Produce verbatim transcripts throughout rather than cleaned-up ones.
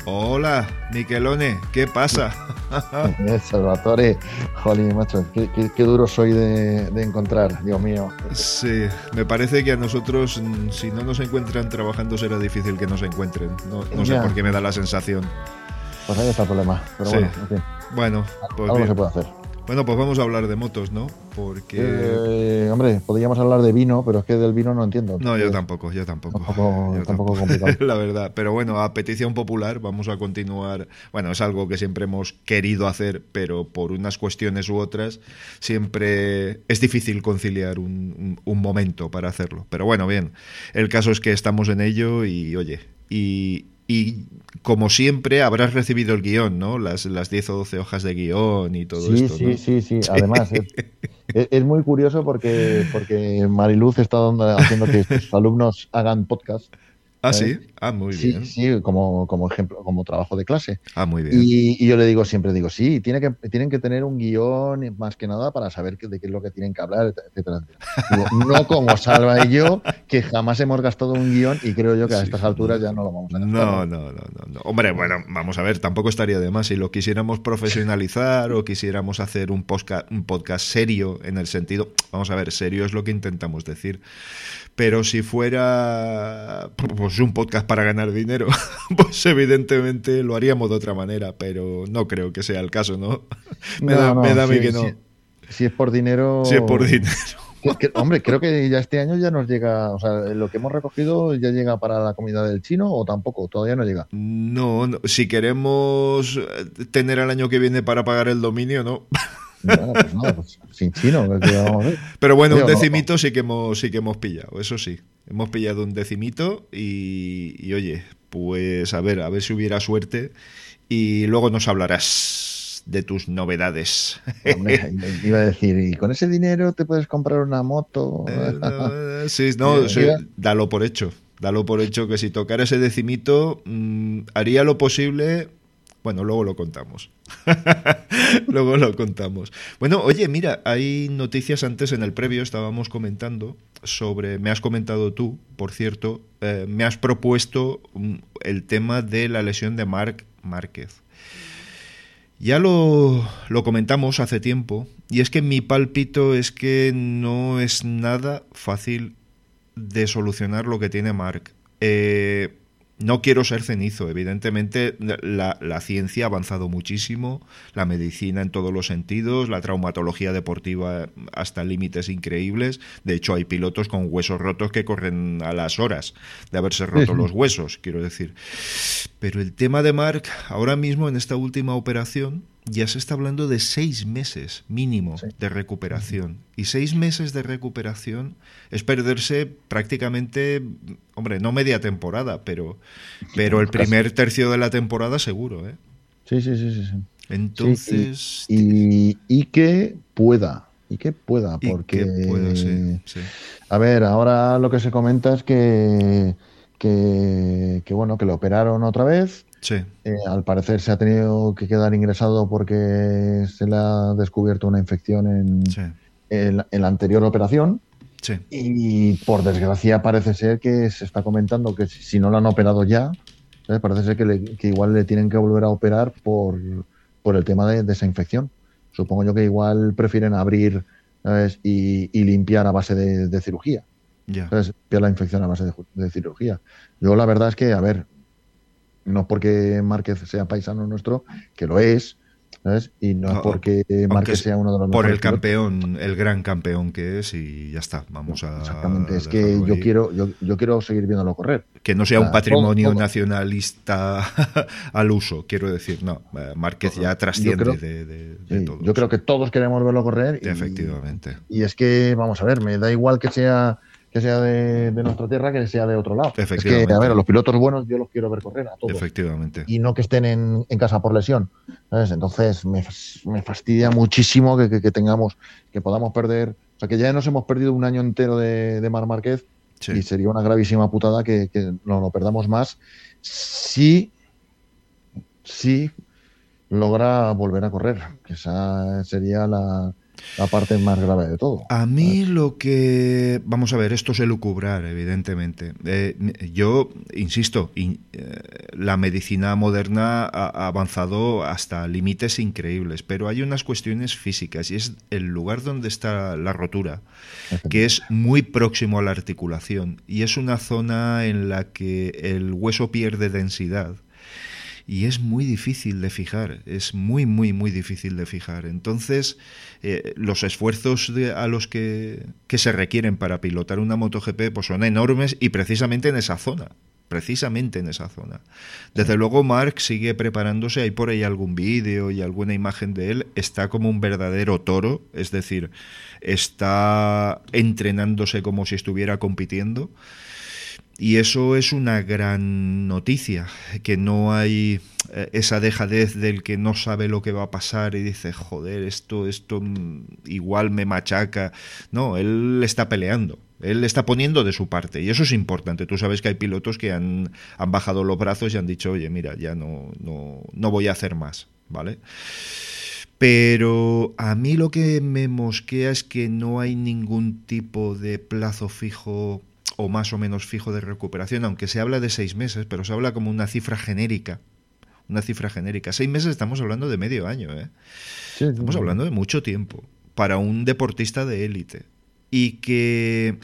Hola, Miquelone, ¿qué pasa? Salvatore, jolín, macho, qué, qué, qué duro soy de, de encontrar, Dios mío. Sí, me parece que a nosotros, si no nos encuentran trabajando, será difícil que nos encuentren. No, no sé Ya. por qué me da la sensación. Pues ahí está el problema, pero Sí. bueno, en fin, Bueno, pues algo bien. se puede hacer. Bueno, pues vamos a hablar de motos, ¿no? Porque... Eh, hombre, podríamos hablar de vino, pero es que del vino no entiendo. No, yo entonces, tampoco, yo tampoco. Tampoco, Yo tampoco tampoco. complicado. La verdad. Pero bueno, a petición popular vamos a continuar. Bueno, es algo que siempre hemos querido hacer, pero por unas cuestiones u otras siempre es difícil conciliar un, un, un momento para hacerlo. Pero bueno, bien. El caso es que estamos en ello y, oye, y... Y como siempre habrás recibido el guión, ¿no? Las, las diez o doce hojas de guión y todo Sí, esto, sí, ¿no? sí, sí. Además, es, es- es muy curioso porque, porque Mariluz está dando- haciendo que sus alumnos hagan podcast, Ah, ¿sabes? sí. Ah, muy Sí, bien. sí, como, como ejemplo, como trabajo de clase. Ah, muy bien. Y, y yo le digo, siempre digo, sí, tiene que, tienen que tener un guión más que nada para saber qué- de qué es lo que tienen que hablar, etcétera, etcétera. Digo, no como Salva y yo, que jamás hemos gastado un guión y creo yo que a Sí, estas no, alturas ya no lo vamos a gastar, no, ¿no? no, no, no, no. Hombre, bueno, vamos a ver, tampoco estaría de más si lo quisiéramos profesionalizar o quisiéramos hacer un podcast, un podcast serio en el sentido, vamos a ver, serio es lo que intentamos decir. Pero si fuera pues un podcast para ganar dinero, pues evidentemente lo haríamos de otra manera, pero no creo que sea el caso, ¿no? Me da, No, me no, da a mí si, que si, no. si es por Si es por dinero. dinero. que- que- hombre, creo que ya este año ya nos llega, o sea, lo que hemos recogido ya llega para la comunidad del chino o tampoco, todavía no llega. No, no, si queremos tener el año que viene para pagar el dominio, no. Bueno, pues nada, pues sin chino, ¿qué vamos a ver? Pero bueno, Oye, un o no, decimito sí que hemos, sí que hemos pillado, eso sí. Hemos pillado un decimito y, y oye, pues a ver, a ver si hubiera suerte y luego nos hablarás de tus novedades. hombre, iba a decir, y con ese dinero te puedes comprar una moto. Eh, no, sí, no, Eh, sí, iba- dalo por hecho. Dalo por hecho que si tocara ese decimito, mmm, haría lo posible. Bueno, luego lo contamos. Luego lo contamos. Bueno, oye, mira, hay noticias antes en el previo, estábamos comentando sobre, me has comentado tú, por cierto, eh, me has propuesto um, el tema de la lesión de Marc Márquez. Ya lo, lo comentamos hace tiempo, y es que mi pálpito es que no es nada fácil de solucionar lo que tiene Marc. Eh, no quiero ser cenizo, evidentemente la, la ciencia ha avanzado muchísimo, la medicina en todos los sentidos, la traumatología deportiva hasta límites increíbles. De hecho, hay pilotos con huesos rotos que corren a las horas de haberse roto sí, sí. los huesos, quiero decir. Pero el tema de Marc, ahora mismo en esta última operación, ya se está hablando de seis meses mínimo Sí. de recuperación. Y seis meses de recuperación es perderse prácticamente, hombre, no media temporada, pero, pero el primer tercio de la temporada seguro, ¿eh? Sí, sí, sí, sí, sí. Entonces... Sí, y, y, y que pueda, y que pueda, Y porque, que pueda, sí, sí. a ver, ahora lo que se comenta es que, que, que bueno, que lo operaron otra vez. Sí. Eh, al parecer se ha tenido que quedar ingresado porque se le ha descubierto una infección en, Sí. en, en la anterior operación. Sí. Y por desgracia parece ser que se está comentando que si, si no lo han operado ya, ¿sabes? Parece ser que, le, que igual le tienen que volver a operar por, por el tema de, de esa infección. Supongo yo que igual prefieren abrir, ¿sabes? Y, y limpiar a base de, de cirugía. Ya. ¿Sabes? Limpiar la infección a base de, de cirugía. Yo la verdad es que, a ver, no porque Márquez sea paisano nuestro, que lo es, ¿sabes? Y no es porque Márquez sea uno de los por mejores el campeón, pilotos. El gran campeón que es, y ya está, vamos a exactamente, es que yo ahí. quiero yo, yo quiero seguir viéndolo correr. Que no sea o sea, un patrimonio todo, todo. nacionalista al uso, quiero decir, no, Márquez todo. Ya trasciende creo, de, de, de sí, todo. Yo creo que todos queremos verlo correr. Y, efectivamente. Y es que, vamos a ver, me da igual que sea que sea de, de nuestra tierra que sea de otro lado. Es que, a ver, a los pilotos buenos yo los quiero ver correr a todos. Efectivamente. Y no que estén en, en casa por lesión, ¿sabes? Entonces me, me fastidia muchísimo que, que, que tengamos, que podamos perder, o sea, que ya nos hemos perdido un año entero de, de Marc Márquez, sí. Y sería una gravísima putada que, que no lo perdamos más si, si logra volver a correr, que esa sería la... la parte más grave de todo. A mí lo que... Vamos a ver, esto es elucubrar, evidentemente. Eh, yo, insisto, in, eh, la medicina moderna ha, ha avanzado hasta límites increíbles, pero hay unas cuestiones físicas, y es el lugar donde está la rotura, que es muy próximo a la articulación, y es una zona en la que el hueso pierde densidad. Y es muy difícil de fijar, es muy, muy, muy difícil de fijar. Entonces, eh, los esfuerzos de, a los que, que se requieren para pilotar una MotoGP pues son enormes, y precisamente en esa zona, precisamente en esa zona. Desde sí. luego, Marc sigue preparándose, hay por ahí algún vídeo y alguna imagen de él, está como un verdadero toro, es decir, está entrenándose como si estuviera compitiendo. Y eso es una gran noticia, que no hay esa dejadez del que no sabe lo que va a pasar y dice, joder, esto, esto igual me machaca. No, él está peleando, él está poniendo de su parte, y eso es importante. Tú sabes que hay pilotos que han, han bajado los brazos y han dicho, oye, mira, ya no, no, no voy a hacer más, ¿vale? Pero a mí lo que me mosquea es que no hay ningún tipo de plazo fijo o más o menos fijo de recuperación, aunque se habla de seis meses, pero se habla como una cifra genérica, una cifra genérica. Seis meses estamos hablando de medio año, ¿eh? Sí, estamos sí, hablando de mucho tiempo para un deportista de élite, y que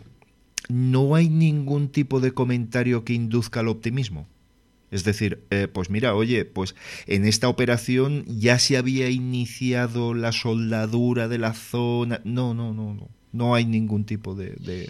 no hay ningún tipo de comentario que induzca al optimismo. Es decir, eh, pues mira, oye, pues en esta operación ya se había iniciado la soldadura de la zona. No, no, no, no, no hay ningún tipo de... de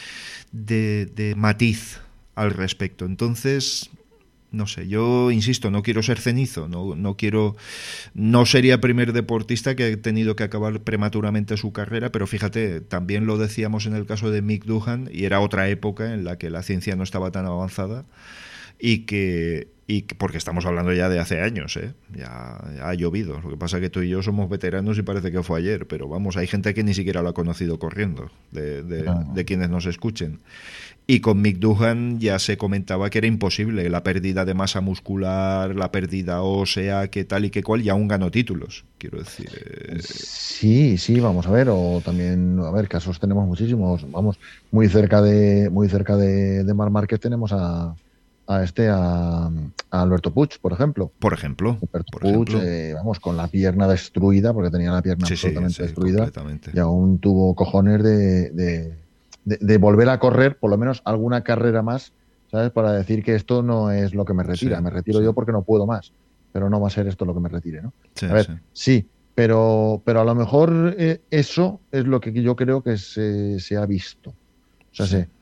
De, de matiz al respecto. Entonces, no sé, yo insisto, no quiero ser cenizo, no, no quiero, no sería el primer deportista que ha tenido que acabar prematuramente su carrera, pero fíjate, también lo decíamos en el caso de Mick Doohan, y era otra época en la que la ciencia no estaba tan avanzada, y que, y que porque estamos hablando ya de hace años, ¿eh? Ya, ya ha llovido. Lo que pasa es que tú y yo somos veteranos y parece que fue ayer, pero vamos, hay gente que ni siquiera lo ha conocido corriendo, de, de, no. de quienes nos escuchen. Y con Mick Doohan ya se comentaba que era imposible, la pérdida de masa muscular, la pérdida ósea, que tal y que cual, y aún ganó títulos, quiero decir. Eh... Sí, sí, vamos a ver, o también, a ver, casos tenemos muchísimos, vamos, muy cerca de, muy cerca de, de Marc Márquez tenemos a a este a, a Alberto Puig, por ejemplo. Por ejemplo. Alberto por Puig, ejemplo. Eh, vamos, con la pierna destruida, porque tenía la pierna sí, absolutamente sí, sí, destruida, y aún tuvo cojones de, de, de, de volver a correr, por lo menos alguna carrera más, ¿sabes? Para decir que esto no es lo que me retira, sí, me retiro sí. yo porque no puedo más, pero no va a ser esto lo que me retire, ¿no? Sí, a ver, sí, sí pero, pero a lo mejor eh, eso es lo que yo creo que se, se ha visto. O sea, sí. se,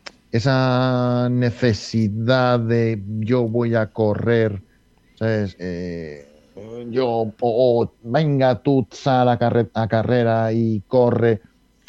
esa necesidad de yo voy a correr, ¿sabes? Eh, yo, o, o venga tú, sal a, carre, a carrera y corre.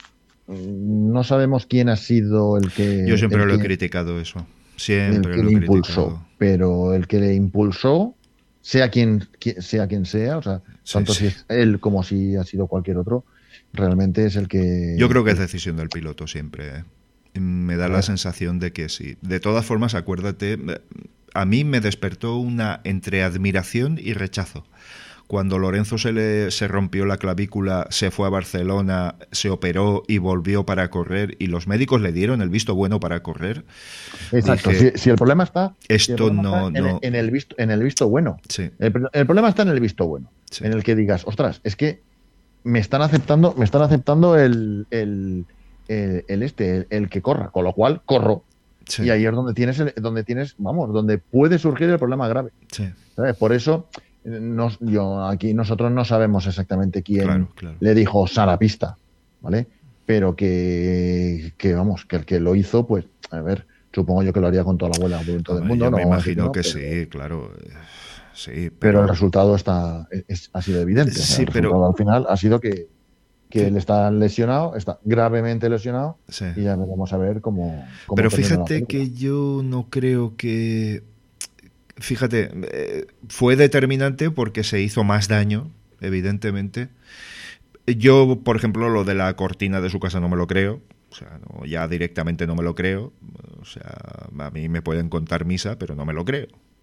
No sabemos quién ha sido el que... Yo siempre el lo que, he criticado eso. Siempre el que lo le he impulsó. criticado. Pero el que le impulsó, sea quien sea, quien sea, o sea, sí, tanto sí. si es él como si ha sido cualquier otro, realmente es el que... Yo creo que es decisión del piloto siempre, ¿eh? Me da la sensación de que sí. De todas formas, acuérdate, a mí me despertó una entre admiración y rechazo. Cuando Lorenzo se le se rompió la clavícula, se fue a Barcelona, se operó y volvió para correr, y los médicos le dieron el visto bueno para correr. Exacto. Dije, si, si el problema está, esto si el problema no, está en, no... en, el visto, en el visto bueno. Sí. El, el problema está en el visto bueno. Sí. En el que digas, ostras, es que me están aceptando, me están aceptando el, el El, el este, el, el que corra, con lo cual corro. Sí. Y ahí es donde tienes, el, donde tienes, vamos, donde puede surgir el problema grave. Sí. ¿Sabes? Por eso, nos, yo aquí nosotros no sabemos exactamente quién claro, claro. le dijo sal a pista, ¿vale? Pero que, que, vamos, que el que lo hizo, pues, a ver, supongo yo que lo haría con toda la buena voluntad del mundo. Yo no, me imagino no, que pero, sí, claro. Sí, pero... pero el resultado está, es, ha sido evidente. Sí, o sea, el pero... resultado al final ha sido que que él está lesionado, está gravemente lesionado, sí. y ya vamos a ver cómo... cómo Pero fíjate que yo no creo que... Fíjate, eh, fue determinante porque se hizo más daño, evidentemente. Yo, por ejemplo, lo de la cortina de su casa no me lo creo. O sea, no, ya directamente no me lo creo. O sea, a mí me pueden contar misa, pero no me lo creo. O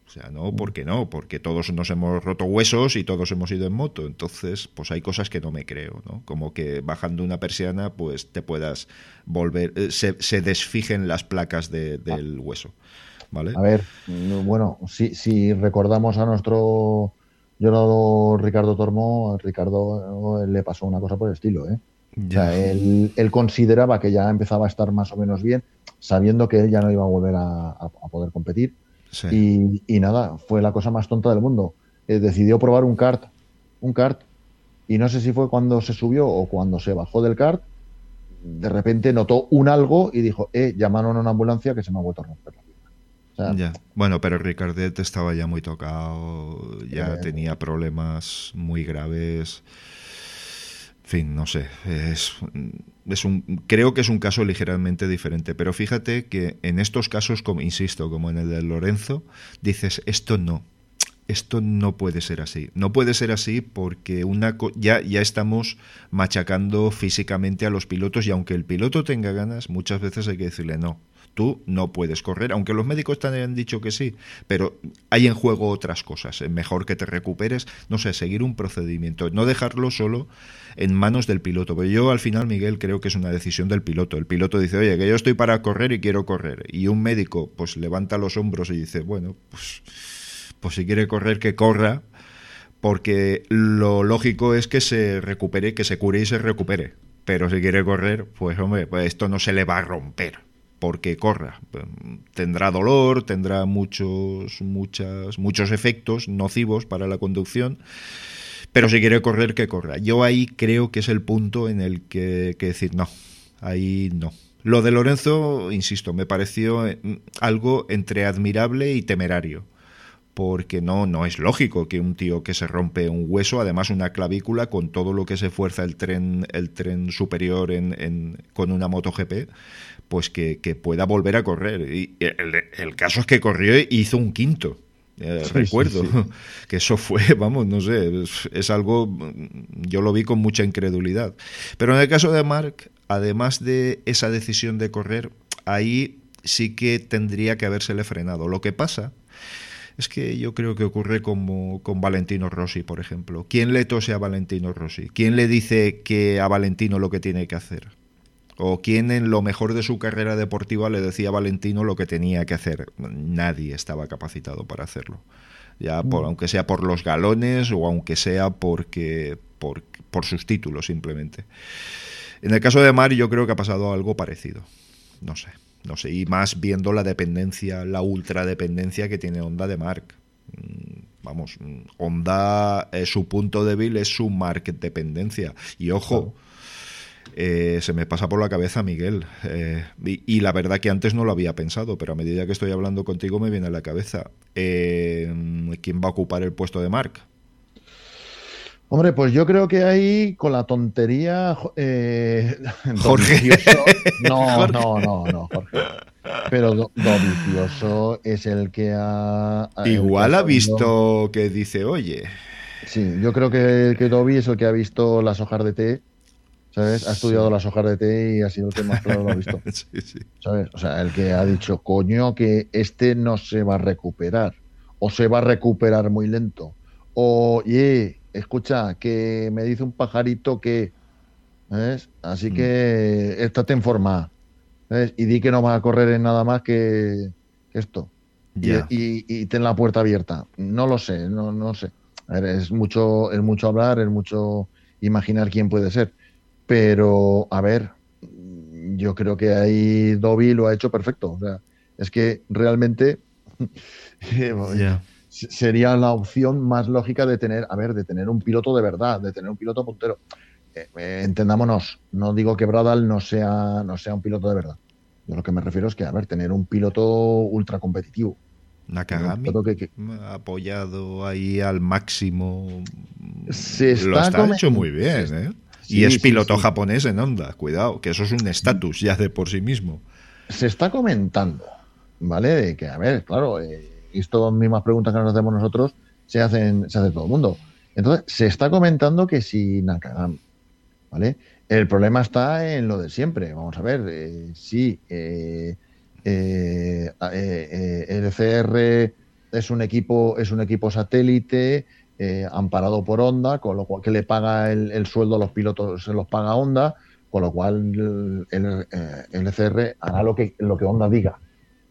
O sea, no, ¿por qué no? Porque todos nos hemos roto huesos y todos hemos ido en moto. Entonces, pues hay cosas que no me creo, ¿no? Como que bajando una persiana, pues te puedas volver, eh, se, se desfijen las placas de, del hueso, ¿vale? A ver, bueno, si, si recordamos a nuestro llorado Ricardo Tormo, a Ricardo eh, le pasó una cosa por el estilo, ¿eh? O sea, él, él consideraba que ya empezaba a estar más o menos bien, sabiendo que él ya no iba a volver a, a, a poder competir. Sí. Y, y nada, fue la cosa más tonta del mundo. Eh, decidió probar un kart, un kart, y no sé si fue cuando se subió o cuando se bajó del kart, de repente notó un algo y dijo, eh, llamaron a una ambulancia que se me ha vuelto a romper la pierna. O sea, ya. Bueno, pero Ricardet estaba ya muy tocado, ya eh, tenía problemas muy graves. En fin, no sé, es, es un, creo que es un caso ligeramente diferente, pero fíjate que en estos casos, como insisto, como en el de Lorenzo, dices, esto no, esto no puede ser así. No puede ser así porque una ya, ya estamos machacando físicamente a los pilotos y aunque el piloto tenga ganas, muchas veces hay que decirle no. Tú no puedes correr, aunque los médicos te hayan dicho que sí, pero hay en juego otras cosas. Es mejor que te recuperes, no sé, seguir un procedimiento, no dejarlo solo en manos del piloto. Pero yo al final, Miguel, creo que es una decisión del piloto. El piloto dice, oye, que yo estoy para correr y quiero correr. Y un médico pues levanta los hombros y dice, bueno, pues, pues si quiere correr, que corra, porque lo lógico es que se recupere, que se cure y se recupere. Pero si quiere correr, pues hombre, pues esto no se le va a romper. Porque corra, tendrá dolor, tendrá muchos, muchas, muchos efectos nocivos para la conducción, pero si quiere correr, que corra. Yo ahí creo que es el punto en el que, que decir, no, ahí no. Lo de Lorenzo, insisto, me pareció algo entre admirable y temerario, porque no, no es lógico que un tío que se rompe un hueso, además una clavícula, con todo lo que se esfuerza el tren, el tren superior en, en, con una MotoGP, pues que, que pueda volver a correr. Y el, el caso es que corrió y hizo un quinto. Eh, sí, recuerdo sí, sí. que eso fue, vamos, no sé, es, es algo, yo lo vi con mucha incredulidad. Pero en el caso de Marc, además de esa decisión de correr, ahí sí que tendría que habérsele frenado. Lo que pasa es que yo creo que ocurre como con Valentino Rossi, por ejemplo. ¿Quién le tose a Valentino Rossi? ¿Quién le dice que a Valentino lo que tiene que hacer? ¿O quién en lo mejor de su carrera deportiva le decía a Valentino lo que tenía que hacer? Nadie estaba capacitado para hacerlo. Ya por, aunque sea por los galones o aunque sea porque por, por sus títulos simplemente. En el caso de Marc yo creo que ha pasado algo parecido. No sé. No sé, y más viendo la dependencia, la ultradependencia que tiene Honda de Marc. Vamos, Honda, eh, su punto débil es su Marc dependencia. Y ojo, eh, se me pasa por la cabeza, Miguel, eh, y, y la verdad que antes no lo había pensado, pero a medida que estoy hablando contigo me viene a la cabeza. Eh, ¿Quién va a ocupar el puesto de Marc? Hombre, pues yo creo que ahí con la tontería eh, Jorge. No, Jorge. no, no, no, Jorge. Pero Do- Dovizioso es el que ha... Igual el que ha visto que dice, oye... Sí, yo creo que, que Dovi es el que ha visto las hojas de té, ¿sabes? Ha estudiado sí. las hojas de té y ha sido el que más claro lo ha visto. sí, sí. ¿Sabes? O sea, el que ha dicho, coño, que este no se va a recuperar. O se va a recuperar muy lento. O, oye, escucha, que me dice un pajarito que... ¿Sabes? Así que mm. estate en forma. ¿Sabes? Y di que no va a correr en nada más que, que esto. Yeah. Y, y, y ten la puerta abierta. No lo sé, no, no sé. A ver, es mucho, es mucho hablar, es mucho imaginar quién puede ser. Pero, a ver, yo creo que ahí Dovi lo ha hecho perfecto. O sea, es que realmente yeah. sería la opción más lógica de tener, a ver, de tener un piloto de verdad, de tener un piloto puntero. Eh, eh, entendámonos, no digo que Bradal no sea, no sea un piloto de verdad. Yo lo que me refiero es que, a ver, tener un piloto ultra competitivo. Nakagami que, que... apoyado ahí al máximo. Se está lo está coment... hecho muy bien, sí, ¿eh? Sí, y es sí, piloto sí. japonés en Honda, cuidado, que eso es un estatus ya de por sí mismo. Se está comentando, ¿vale? De que, a ver, claro, eh, estas mismas preguntas que nos hacemos nosotros se hacen, se hace todo el mundo. Entonces, se está comentando que si Nakagami, ¿vale? El problema está en lo de siempre. Vamos a ver, eh, sí, eh, eh, eh, el C R es un equipo, es un equipo satélite eh, amparado por Honda, con lo cual que le paga el, el sueldo a los pilotos, se los paga Honda, con lo cual el, el, el L C R hará lo que, lo que Honda diga.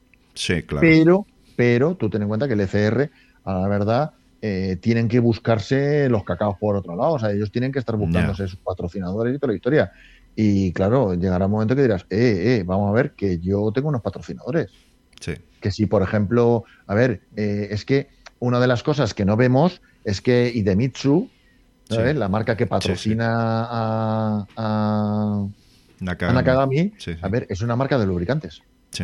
Sí, claro. Pero, pero tú ten en cuenta que el L C R, a la verdad, eh, tienen que buscarse los cacaos por otro lado. O sea, ellos tienen que estar buscándose yeah. sus patrocinadores y toda la historia. Y claro, llegará un momento que dirás, eh, eh, vamos a ver, que yo tengo unos patrocinadores. Sí. Que si, por ejemplo, a ver, eh, es que una de las cosas que no vemos es que Idemitsu, ¿sabes? Sí. La marca que patrocina sí, sí. a, a Nakagami, a Nakagami sí, sí. a ver, es una marca de lubricantes. Sí.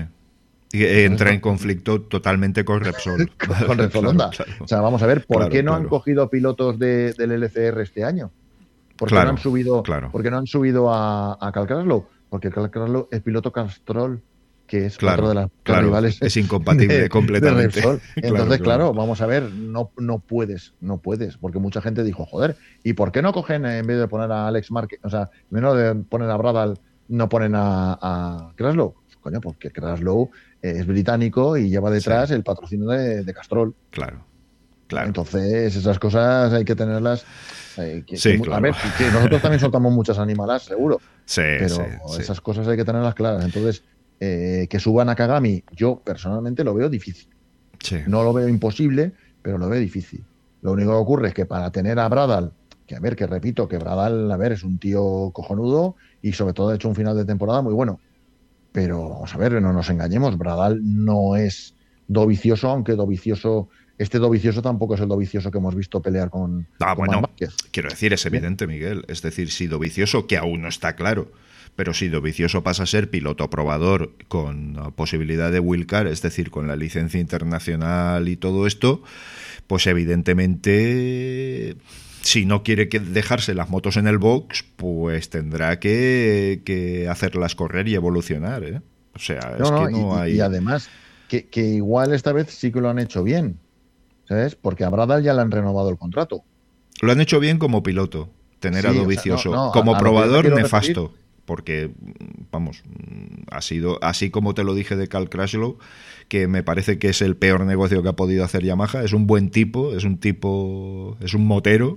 Y entra en conflicto totalmente con Repsol. con, con Repsol Honda. Claro, claro. O sea, vamos a ver, ¿por claro, qué no claro. han cogido pilotos de, del L C R este año? ¿Por qué claro, no han subido, claro. ¿por qué no han subido a, a Cal Crutchlow? Porque Cal Crutchlow es piloto Castrol, que es claro, otro de las claro, rivales. Es incompatible de, completamente. De Entonces, claro, claro, vamos a ver, no, no puedes, no puedes, porque mucha gente dijo, joder, ¿y por qué no cogen, en vez de poner a Alex Márquez, o sea, menos de poner a Bradal, no ponen a, a Crutchlow? Coño, porque Crutchlow es británico y lleva detrás sí. el patrocinio de, de Castrol. Claro, claro. Entonces, esas cosas hay que tenerlas. Eh, que, sí, que, claro. A ver, que nosotros también soltamos muchas animalas, seguro. Sí, pero sí, esas sí. cosas hay que tenerlas claras. Entonces, eh, que suban a Kagami, yo personalmente lo veo difícil. Sí. No lo veo imposible, pero lo veo difícil. Lo único que ocurre es que para tener a Bradal, que a ver, que repito, que Bradal, a ver, es un tío cojonudo y sobre todo ha hecho un final de temporada muy bueno. Pero vamos a ver, no nos engañemos, Bradal no es Dovizioso, aunque Dovizioso, este Dovizioso tampoco es el Dovizioso que hemos visto pelear con, ah, con bueno, quiero decir, es evidente, Miguel. Es decir, si Dovizioso, que aún no está claro, pero si Dovizioso pasa a ser piloto probador con posibilidad de wildcard, es decir, con la licencia internacional y todo esto, pues evidentemente, si no quiere que dejarse las motos en el box, pues tendrá que, que hacerlas correr y evolucionar, ¿eh? O sea, no, es no, que no y, hay... Y además, que, que igual esta vez sí que lo han hecho bien, ¿sabes? Porque a Bradal ya le han renovado el contrato. Lo han hecho bien como piloto, tener sí, a Dovizioso. O sea, no, no, como a, a probador, nefasto. Referir... Porque, vamos, ha sido, así como te lo dije de Cal Crutchlow, que me parece que es el peor negocio que ha podido hacer Yamaha. Es un buen tipo, es un tipo, es un motero,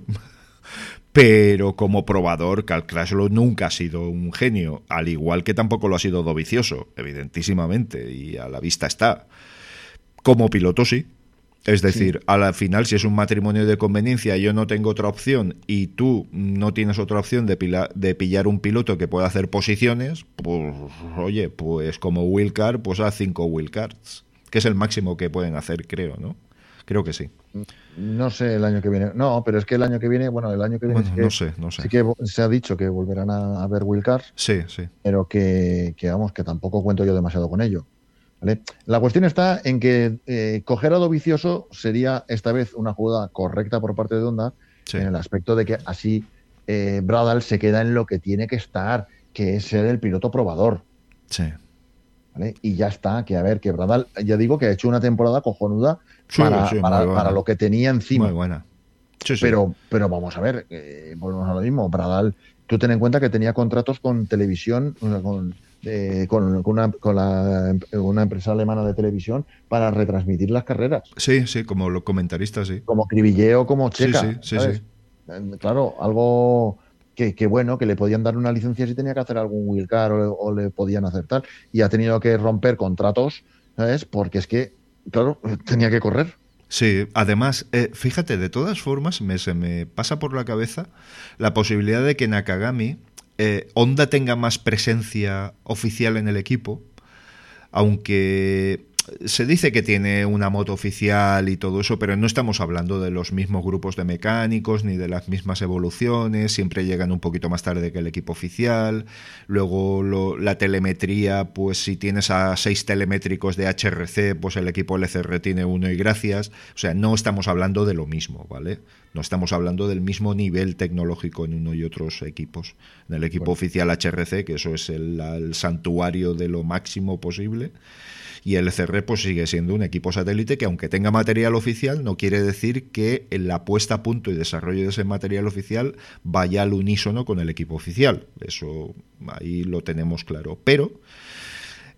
pero como probador, Cal Crutchlow nunca ha sido un genio, al igual que tampoco lo ha sido Dovizioso, evidentísimamente, y a la vista está. Como piloto, sí. Es decir, sí. a la final, si es un matrimonio de conveniencia, yo no tengo otra opción y tú no tienes otra opción de, pila, de pillar un piloto que pueda hacer posiciones, pues oye, pues como wildcard, pues haz cinco wildcards, que es el máximo que pueden hacer, creo, ¿no? Creo que sí. No sé el año que viene. No, pero es que el año que viene, bueno, el año que viene bueno, es que, no sé, no sé. sí que se ha dicho que volverán a, a ver wildcards. Sí, sí. Pero que, que, vamos, que tampoco cuento yo demasiado con ello. ¿Vale? La cuestión está en que eh, coger a Dovizioso sería esta vez una jugada correcta por parte de Honda, sí. en el aspecto de que así eh, Bradal se queda en lo que tiene que estar, que es ser el piloto probador. Sí. ¿Vale? Y ya está, que a ver, que Bradal, ya digo que ha hecho una temporada cojonuda sí, para, sí, para, para lo que tenía encima. Muy buena. Sí, sí. Pero, pero vamos a ver, eh, volvemos a lo mismo. Bradal, tú ten en cuenta que tenía contratos con televisión, con... Eh, con, con, una, con la, una empresa alemana de televisión para retransmitir las carreras. Sí, sí, como los comentaristas, sí. Como Cribilleo, como Checa. Sí, sí, sí, sí. Claro, algo que, que bueno, que le podían dar una licencia si tenía que hacer algún wildcard o, o le podían hacer tal. Y ha tenido que romper contratos, ¿sabes? Porque es que, claro, tenía que correr. Sí, además, eh, fíjate, de todas formas, me, se me pasa por la cabeza la posibilidad de que Nakagami Eh, Honda tenga más presencia oficial en el equipo, aunque se dice que tiene una moto oficial y todo eso, pero no estamos hablando de los mismos grupos de mecánicos ni de las mismas evoluciones, siempre llegan un poquito más tarde que el equipo oficial. Luego lo, la telemetría, pues si tienes a seis telemétricos de H R C, pues el equipo L C R tiene uno y gracias. O sea, no estamos hablando de lo mismo, ¿vale? No estamos hablando del mismo nivel tecnológico en uno y otros equipos. En el equipo bueno. oficial H R C, que eso es el, el santuario de lo máximo posible, y el L C R pues sigue siendo un equipo satélite que, aunque tenga material oficial, no quiere decir que en la puesta a punto y desarrollo de ese material oficial vaya al unísono con el equipo oficial. Eso ahí lo tenemos claro. Pero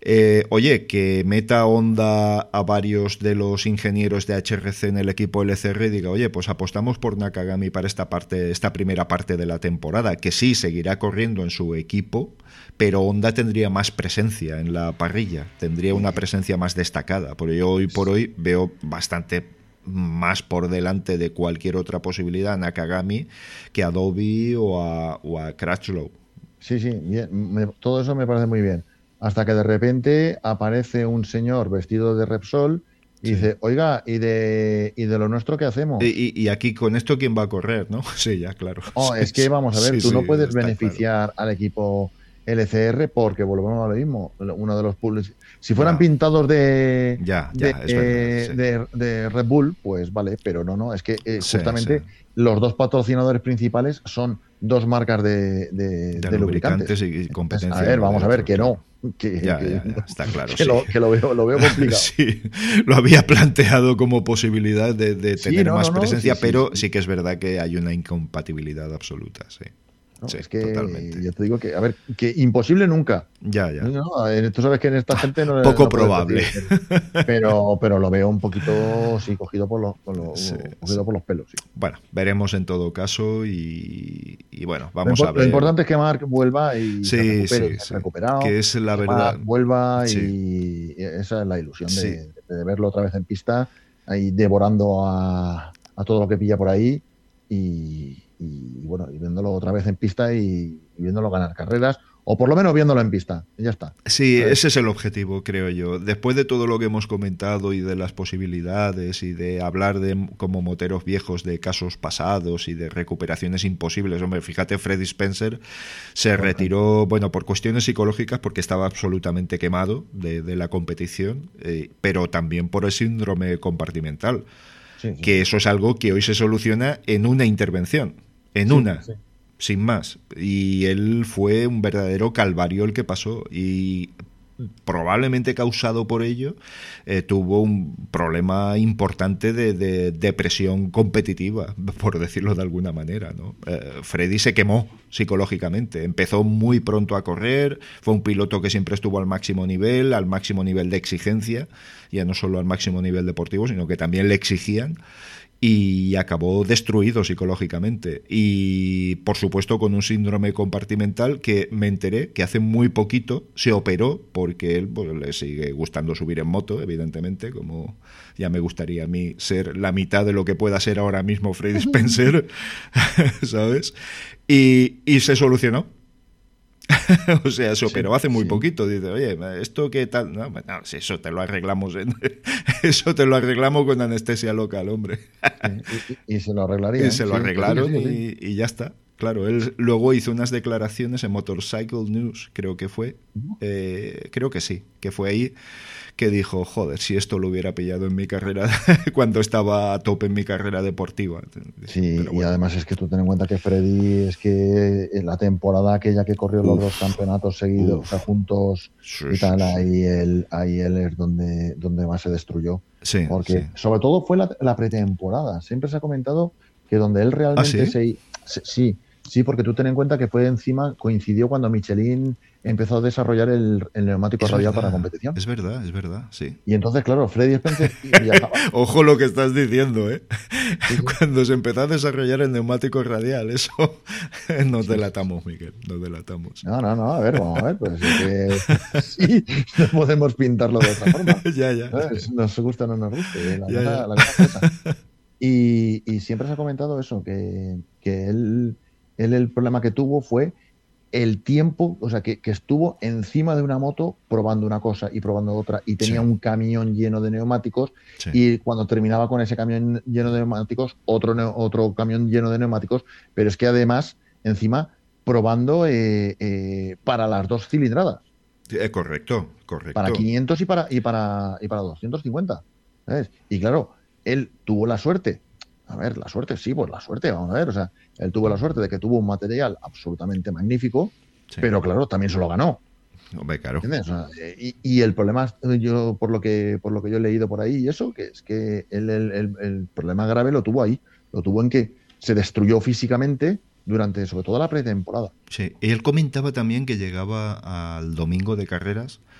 Eh, oye, que meta Honda a varios de los ingenieros de H R C en el equipo L C R y diga, oye, pues apostamos por Nakagami para esta parte, esta primera parte de la temporada, que sí seguirá corriendo en su equipo, pero Honda tendría más presencia en la parrilla, tendría una presencia más destacada, porque yo hoy por hoy veo bastante más por delante de cualquier otra posibilidad a Nakagami que a Doby o a, o a Crutchlow. Sí, sí, bien, me, todo eso me parece muy bien. Hasta que de repente aparece un señor vestido de Repsol y sí. dice, oiga, ¿y de, ¿y de lo nuestro qué hacemos? Y, y aquí con esto, ¿quién va a correr? ¿No? Sí, ya, claro. Oh, sí, es que vamos a ver, sí, tú sí, no puedes beneficiar claro. al equipo L C R porque volvemos a lo mismo. Uno de los pools, si fueran no. pintados de, ya, ya, de, es verdad, sí. de, de Red Bull, pues vale, pero no, no, es que eh, sí, justamente sí. los dos patrocinadores principales son dos marcas de, de, de, de lubricantes, lubricantes y competencia. Entonces, a ver, vamos a ver, que no. Que, ya, que, ya, ya, está claro. Que, sí. lo, que lo, veo, lo veo complicado. sí, lo había planteado como posibilidad de, de sí, tener no, más no, no, presencia, sí, pero sí, sí. sí que es verdad que hay una incompatibilidad absoluta, sí. No, sí es que totalmente. yo te digo que, a ver, que imposible nunca. Ya, ya. No, tú sabes que en esta gente no Poco no probable. Decir, pero, pero lo veo un poquito, sí, cogido por los, por los, sí, cogido sí. por los pelos. Sí. Bueno, veremos en todo caso y, y bueno, vamos lo, a ver. Lo importante es que Marc vuelva y sí, se recupere, sí, se sí. recuperado. Que es la que verdad. Marc vuelva sí. y esa es la ilusión sí. de, de verlo otra vez en pista, ahí devorando a, a todo lo que pilla por ahí y, y bueno, y viéndolo otra vez en pista y, y viéndolo ganar carreras, o por lo menos viéndolo en pista, y ya está. Sí, ese es el objetivo, creo yo. Después de todo lo que hemos comentado y de las posibilidades y de hablar de como moteros viejos de casos pasados y de recuperaciones imposibles, hombre, fíjate, Freddie Spencer se bueno, retiró, bueno, por cuestiones psicológicas, porque estaba absolutamente quemado de, de la competición, eh, pero también por el síndrome compartimental, sí, sí. que eso es algo que hoy se soluciona en una intervención, en sí, una. Sí. Sin más. Y él fue un verdadero calvario el que pasó. Y probablemente causado por ello, eh, tuvo un problema importante de, de depresión competitiva, por decirlo de alguna manera, ¿no? Eh, Freddy se quemó psicológicamente. Empezó muy pronto a correr. Fue un piloto que siempre estuvo al máximo nivel, al máximo nivel de exigencia. Ya no solo al máximo nivel deportivo, sino que también le exigían. Y acabó destruido psicológicamente y por supuesto con un síndrome compartimental que me enteré que hace muy poquito se operó porque él pues, le sigue gustando subir en moto, evidentemente, como ya me gustaría a mí ser la mitad de lo que pueda ser ahora mismo Freddie Spencer, ¿sabes? Y, y se solucionó. o sea, se operó sí, hace muy sí. poquito. Dice, oye, ¿esto qué tal? No, no, si eso te lo arreglamos en... eso te lo arreglamos con anestesia local, hombre. Sí, y, y se lo arreglarían. Y se lo sí, arreglaron sí, sí, y, y ya está. Claro, él luego hizo unas declaraciones en Motorcycle News, creo que fue. Eh, creo que sí, que fue ahí que dijo, joder, si esto lo hubiera pillado en mi carrera cuando estaba a tope en mi carrera deportiva. Sí, pero bueno. Y además es que tú ten en cuenta que Freddy es que en la temporada aquella que corrió los uf, dos campeonatos seguidos, uf, o sea, juntos sí, y tal, sí, sí. ahí él, ahí él es donde, donde más se destruyó. Sí, porque sí. sobre todo fue la, la pretemporada. Siempre se ha comentado que donde él realmente ¿Ah, sí? se... Sí, sí, porque tú ten en cuenta que fue encima, coincidió cuando Michelin empezó a desarrollar el, el neumático es radial verdad, para competición. Es verdad, es verdad, sí. Y entonces, claro, Freddie Spencer viajaba. Ojo lo que estás diciendo, ¿eh? Sí, sí. Cuando se empezó a desarrollar el neumático radial, eso nos delatamos, Miguel, nos delatamos. No, no, no, a ver, vamos a ver, pues es que sí, no podemos pintarlo de otra forma. ya, ya. ¿Sabes? Nos gusta o no nos guste, la ya, cosa, ya. La cosa es esa. Y, y siempre se ha comentado eso, que, que él, él el problema que tuvo fue el tiempo, o sea, que, que estuvo encima de una moto probando una cosa y probando otra y tenía sí. un camión lleno de neumáticos sí. y cuando terminaba con ese camión lleno de neumáticos, otro, otro camión lleno de neumáticos, pero es que además, encima, probando eh, eh, para las dos cilindradas. Eh, correcto, correcto. Para quinientos y para, y para, y para doscientos cincuenta. ¿Sabes? Y claro, él tuvo la suerte. A ver, la suerte, sí, pues la suerte, vamos a ver. O sea, él tuvo la suerte de que tuvo un material absolutamente magnífico, sí. pero claro, también se lo ganó. Hombre, claro. ¿Entiendes? O sea, y, y el problema, yo por lo que por lo que yo he leído por ahí y eso, que es que él, el, el, el problema grave lo tuvo ahí. Lo tuvo en que se destruyó físicamente durante, sobre todo, la pretemporada. Sí, él comentaba también que llegaba al domingo de carreras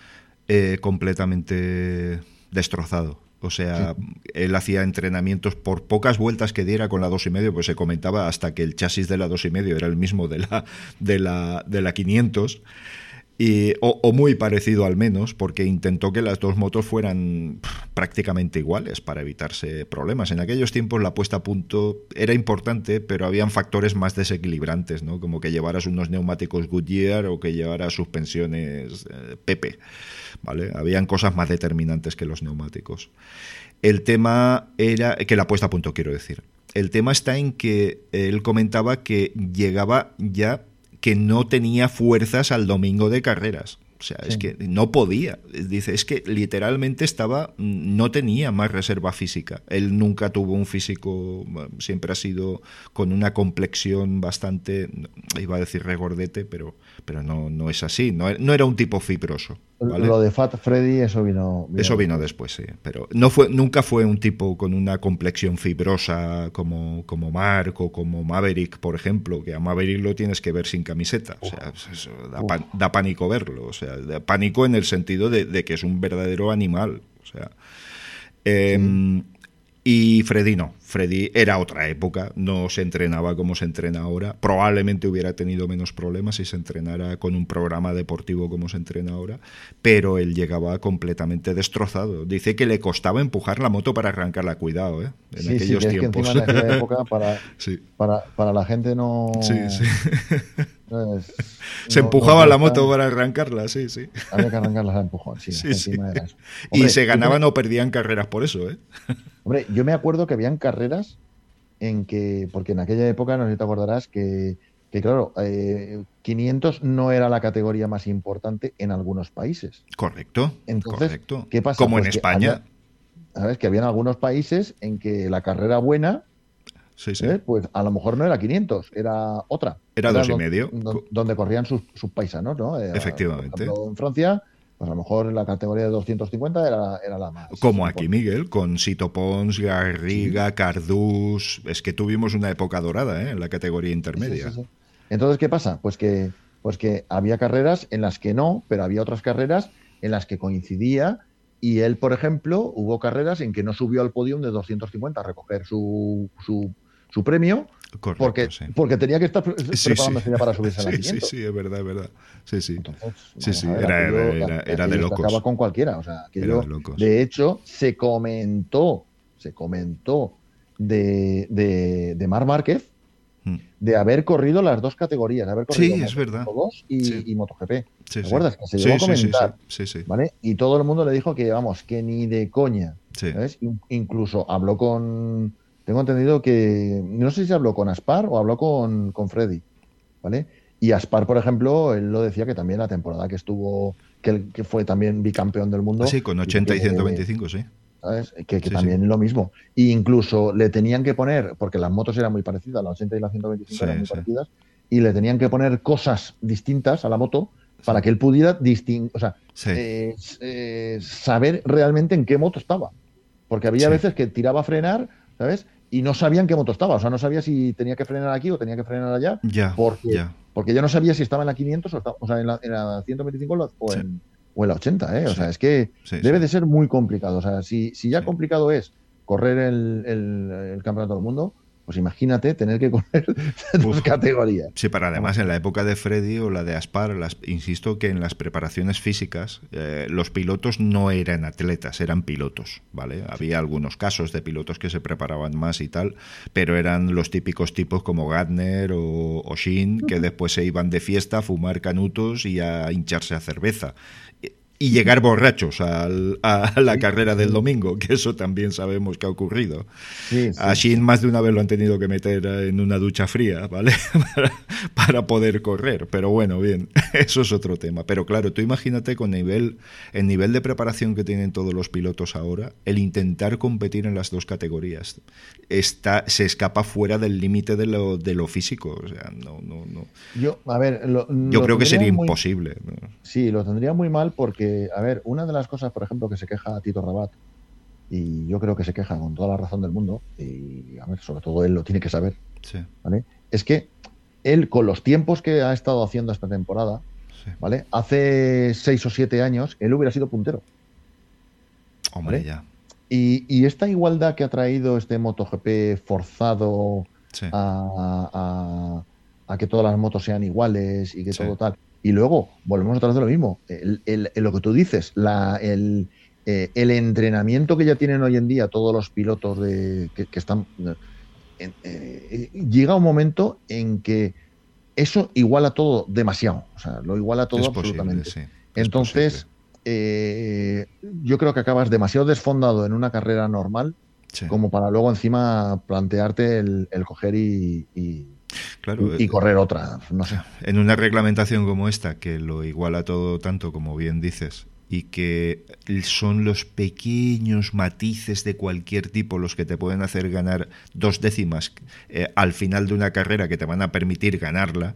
eh, completamente destrozado. O sea, sí. Él hacía entrenamientos por pocas vueltas que diera con la dos y medio, pues se comentaba hasta que el chasis de la dos y medio era el mismo de la, de la, de la quinientos. Y, o, o muy parecido al menos, porque intentó que las dos motos fueran pff, prácticamente iguales para evitarse problemas. En aquellos tiempos la puesta a punto era importante, pero habían factores más desequilibrantes, ¿no? Como que llevaras unos neumáticos Goodyear o que llevaras suspensiones eh, Pepe, ¿vale? Habían cosas más determinantes que los neumáticos. El tema era, que la puesta a punto quiero decir, el tema está en que él comentaba que llegaba ya que no tenía fuerzas al domingo de carreras. O sea, sí. es que no podía. Dice, es que literalmente estaba, no tenía más reserva física. Él nunca tuvo un físico, siempre ha sido con una complexión bastante, iba a decir regordete, pero, pero no, no es así. No, no era un tipo fibroso. ¿Vale? Lo de Fat Freddy, eso vino, vino Eso vino después, sí. Pero no fue, nunca fue un tipo con una complexión fibrosa como, como Mark o como Maverick, por ejemplo, que a Maverick lo tienes que ver sin camiseta. O sea, eso da, pan, da pánico verlo. O sea, da pánico en el sentido de, de que es un verdadero animal. O sea, eh, sí. Y Freddy no. Freddy era otra época, no se entrenaba como se entrena ahora. Probablemente hubiera tenido menos problemas si se entrenara con un programa deportivo como se entrena ahora, pero él llegaba completamente destrozado. Dice que le costaba empujar la moto para arrancarla, cuidado, ¿eh? En sí, aquellos sí, es tiempos. Que encima en aquella época para, sí. para, para la gente no... Sí, sí. Es, se no, empujaba no la moto para arrancarla, sí, sí. Había que arrancarla a empujón, sí. sí, sí. Era eso. Hombre, y se ganaban o perdían carreras por eso, ¿eh? Hombre, yo me acuerdo que habían carreras en que, porque en aquella época, no sé si te acordarás, que, que claro, eh, quinientos no era la categoría más importante en algunos países. Correcto, Entonces, correcto. ¿qué pasa? Como pues en España. Había, ¿sabes? Que habían algunos países en que la carrera buena, sí, sí. ¿eh? Pues a lo mejor no era quinientos, era otra. Era, era dos y donde, medio. Donde, donde corrían sus, sus paisanos, ¿no? Era, Efectivamente. Por ejemplo, en Francia, pues a lo mejor en la categoría de doscientos cincuenta era, era la más. Como aquí, Miguel, con Sito Pons, Garriga, sí. Cardús. Es que tuvimos una época dorada, ¿eh? En la categoría intermedia. Sí, sí, sí. Entonces, ¿qué pasa? Pues que, pues que había carreras en las que no, pero había otras carreras en las que coincidía. Y él, por ejemplo, hubo carreras en que no subió al podium de doscientos cincuenta a recoger su, su, su premio. Correcto, porque, sí. porque tenía que estar sí, preparándose sí. ya para subirse sí, a la quinientos. Sí, sí, es verdad, es verdad. Sí, sí. Entonces, sí, sí. Ver, era, aquello, era, era, era de locos. Acaba con cualquiera. O sea, aquello, era de locos. De hecho, se comentó, se comentó de, de, de Marc Márquez hmm. de haber corrido las dos categorías, de haber corrido sí, es verdad. Moto dos y, sí. y MotoGP. Sí, ¿Te acuerdas? Que se sí, llegó sí, a comentar. Sí, sí, sí. ¿Vale? Y todo el mundo le dijo que, vamos, que ni de coña. Sí. ¿Sabes? Incluso habló con... Tengo entendido que, no sé si habló con Aspar o habló con, con Freddy, ¿vale? Y Aspar, por ejemplo, él lo decía que también la temporada que estuvo, que, él, que fue también bicampeón del mundo. Ah, sí, con ochenta y que, ciento veinticinco, sí. ¿Sabes? Que, que sí, también sí. lo mismo. E incluso le tenían que poner, porque las motos eran muy parecidas, la ochenta y la ciento veinticinco sí, eran muy sí. parecidas, y le tenían que poner cosas distintas a la moto para sí. que él pudiera distinguir, o sea, sí. eh, eh, saber realmente en qué moto estaba. Porque había sí. veces que tiraba a frenar, ¿sabes? Y no sabían qué moto estaba. O sea, no sabía si tenía que frenar aquí o tenía que frenar allá. Ya, porque, ya. porque yo no sabía si estaba en la quinientos o, estaba, o sea, en la, en la ciento veinticinco o, sí. en, o en la ochenta, ¿eh? O sí. sea, es que sí, debe sí. de ser muy complicado. O sea, si, si ya sí. complicado es correr el, el, el campeonato del mundo, pues imagínate tener que correr dos Uf, categorías. Sí, para además en la época de Freddy o la de Aspar, las, insisto que en las preparaciones físicas eh, los pilotos no eran atletas, eran pilotos, ¿vale? Había algunos casos de pilotos que se preparaban más y tal, pero eran los típicos tipos como Gardner o, o Sheen, que después se iban de fiesta a fumar canutos y a hincharse a cerveza. Y llegar borrachos al, a la sí, carrera del domingo, que eso también sabemos que ha ocurrido. Sí, sí, a Sheen sí. más de una vez lo han tenido que meter en una ducha fría, ¿vale? para, para poder correr. Pero bueno, bien, eso es otro tema. Pero claro, tú imagínate con nivel, el nivel de preparación que tienen todos los pilotos ahora, el intentar competir en las dos categorías. Está, se escapa fuera del límite de lo, de lo físico. O sea, no, no, no. Yo, a ver, lo, Yo lo creo que sería muy, imposible. ¿no? Sí, lo tendría muy mal porque a ver, una de las cosas, por ejemplo, que se queja Tito Rabat, y yo creo que se queja con toda la razón del mundo, y a ver, sobre todo él lo tiene que saber, sí. ¿vale? Es que él, con los tiempos que ha estado haciendo esta temporada, sí. ¿Vale? Hace seis o siete años él hubiera sido puntero. Hombre, ¿Vale? ya. Y, y esta igualdad que ha traído este MotoGP forzado Sí, a, a- a que todas las motos sean iguales y que sí, todo tal. Y luego volvemos otra vez de lo mismo. El, el- el- lo que tú dices, la, el, eh, el entrenamiento que ya tienen hoy en día todos los pilotos de, que, que están. eh, eh, llega un momento en que eso iguala todo demasiado. O sea, lo iguala todo es posible, absolutamente. sí, es posible. Entonces, eh, yo creo que acabas demasiado desfondado en una carrera normal Sí, como para luego encima plantearte el, el coger y, y- claro. y eh, correr otra. No sé. En una reglamentación como esta, que lo iguala todo tanto, como bien dices, y que son los pequeños matices de cualquier tipo los que te pueden hacer ganar dos décimas eh, al final de una carrera que te van a permitir ganarla,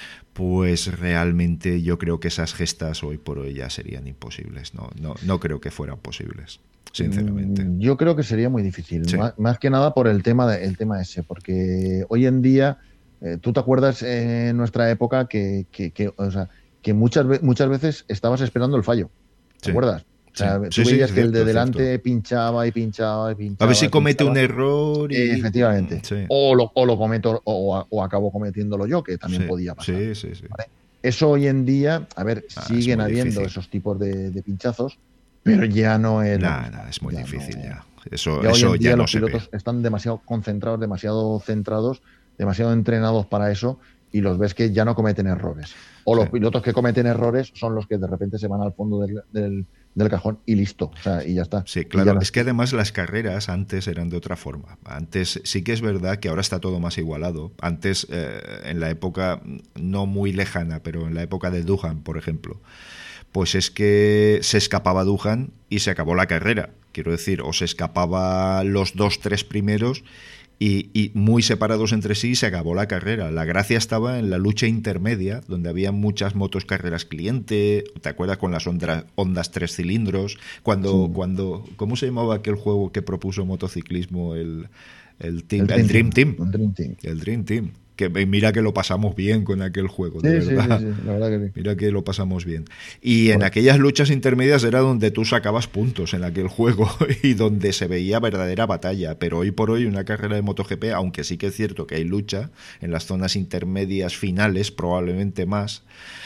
pues realmente yo creo que esas gestas hoy por hoy ya serían imposibles. No, no, no creo que fueran posibles, sinceramente. Mm, Yo creo que sería muy difícil, Sí, más, más que nada por el tema, de- el tema ese, porque hoy en día, eh, tú te acuerdas eh, en nuestra época que, que, que, o sea, que muchas, ve- muchas veces estabas esperando el fallo, ¿te sí, acuerdas? O sí, sea, tú sí, sí, veías es que el de cierto, es cierto. delante pinchaba y pinchaba y A ver pinchaba si y comete un pinchaba. error Eh, y... efectivamente. Sí, O lo, o lo cometo o, o acabo cometiéndolo yo, que también sí, podía pasar. sí, sí, sí. ¿Vale? Eso hoy en día, a ver, Ah, es siguen muy habiendo difícil. esos tipos de, de pinchazos, pero ya no es lo Nada, mismo. nada, es muy Ya difícil no. ya. Eso, Ya hoy eso en ya día no los se ve. pilotos están demasiado concentrados, demasiado centrados, demasiado entrenados para eso y los ves que ya no cometen errores. O Sí, los pilotos que cometen errores son los que de repente se van al fondo del, del- del cajón y listo. O sea, y ya está. sí, Y ya claro. no Es que además las carreras antes eran de otra forma. Antes sí que es verdad que ahora está todo más igualado. Antes, eh, en la época no muy lejana, pero en la época de Duhan, por ejemplo, pues es que se escapaba Duhan y se acabó la carrera. Quiero decir, o se escapaba los dos, tres primeros y, y muy separados entre sí se acabó la carrera. La gracia estaba en la lucha intermedia, donde había muchas motos carreras cliente, ¿te acuerdas con las Honda, Hondas tres cilindros? Cuando, sí, cuando, ¿cómo se llamaba aquel juego que propuso motociclismo? El, el, team, el el Dream Dream Team. Team. El Dream Team. El Dream Team. Que mira que lo pasamos bien con aquel juego, de Sí, sí, sí, verdad. sí, la verdad que sí. Mira que lo pasamos bien. Y en Correcto. aquellas luchas intermedias era donde tú sacabas puntos en aquel juego y donde se veía verdadera batalla. Pero hoy por hoy una carrera de MotoGP, aunque sí que es cierto que hay lucha en las zonas intermedias finales, probablemente más,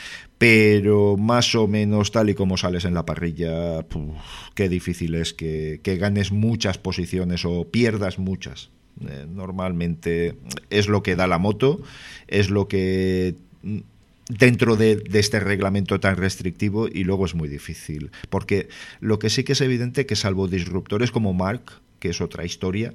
pero más o menos tal y como sales en la parrilla, puf, qué difícil es que, que ganes muchas posiciones o pierdas muchas. Eh, normalmente es lo que da la moto, es lo que dentro de, de este reglamento tan restrictivo, y luego es muy difícil, porque lo que sí que es evidente que salvo disruptores como Mark, que es otra historia,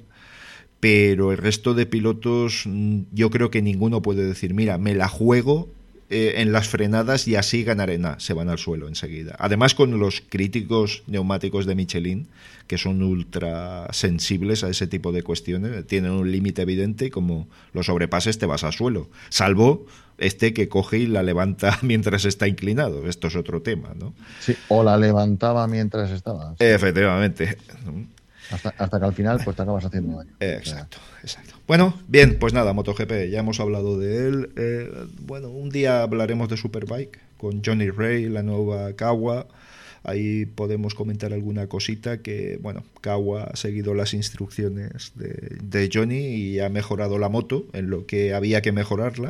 pero el resto de pilotos yo creo que ninguno puede decir, mira, me la juego eh, en las frenadas y así ganaré. Nada, se van al suelo enseguida. Además, con los críticos neumáticos de Michelin, que son ultra sensibles a ese tipo de cuestiones, tienen un límite evidente y como lo sobrepases te vas al suelo, salvo este que coge y la levanta mientras está inclinado. Esto es otro tema, ¿no? Sí, o la levantaba mientras estaba. Sí. Efectivamente. Hasta, hasta que al final pues te acabas haciendo daño. Eh, O sea, exacto, exacto. Bueno, bien, pues nada, MotoGP, ya hemos hablado de él. Eh, bueno, un día hablaremos de Superbike con Johnny Ray, la nueva Kawa. Ahí podemos comentar alguna cosita que, bueno, Kawa ha seguido las instrucciones de, de Johnny y ha mejorado la moto en lo que había que mejorarla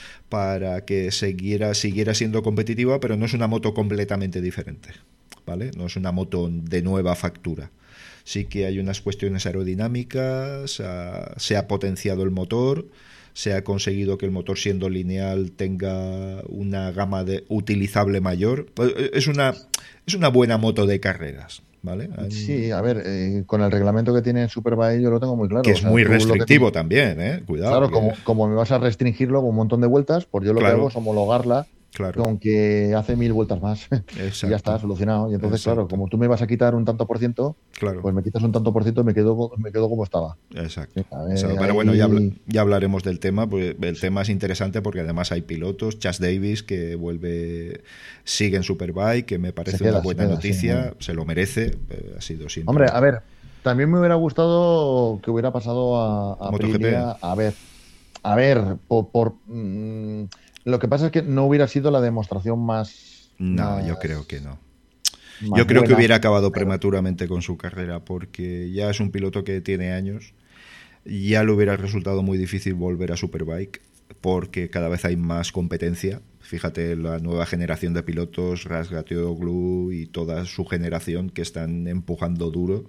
para que siguiera, siguiera siendo competitiva, pero no es una moto completamente diferente, ¿vale? No es una moto de nueva factura. Sí que hay unas cuestiones aerodinámicas, ha, se ha potenciado el motor, se ha conseguido que el motor, siendo lineal, tenga una gama de utilizable mayor. Es una, es una buena moto de carreras, ¿vale? sí, a ver, eh, con el reglamento que tiene Superbike yo lo tengo muy Que claro. O es sea, muy tú lo que restrictivo también, ¿eh? Cuidado. claro, Que... como, como me vas a restringir luego un montón de vueltas, pues yo lo que hago Claro, es homologarla claro. con que hace mil vueltas más y ya está, Exacto. solucionado. Y entonces, claro, Exacto. como tú me vas a quitar un tanto por ciento, Claro. pues me quitas un tanto por ciento y me quedo, me quedo como estaba. Exacto. Sí, a ver, Exacto. Pero bueno, ya, habla, ahí... ya hablaremos del tema, pues el tema es interesante porque además hay pilotos, Chas Davis, que vuelve, sigue en Superbike, que me parece se queda, una buena se queda, noticia, sí, se lo merece, eh, ha sido siempre... hombre, a ver, también me hubiera gustado que hubiera pasado a, a MotoGP. Aprilia, a ver, a ver, por, por mmm, lo que pasa es que no hubiera sido la demostración más... No, más, yo creo que no. más Yo creo que buena, hubiera acabado pero- prematuramente con su carrera, porque ya es un piloto que tiene años. Ya le hubiera resultado muy difícil volver a Superbike, porque cada vez hay más competencia. Fíjate, la nueva generación de pilotos, Razgatlioglu y toda su generación, que están empujando duro.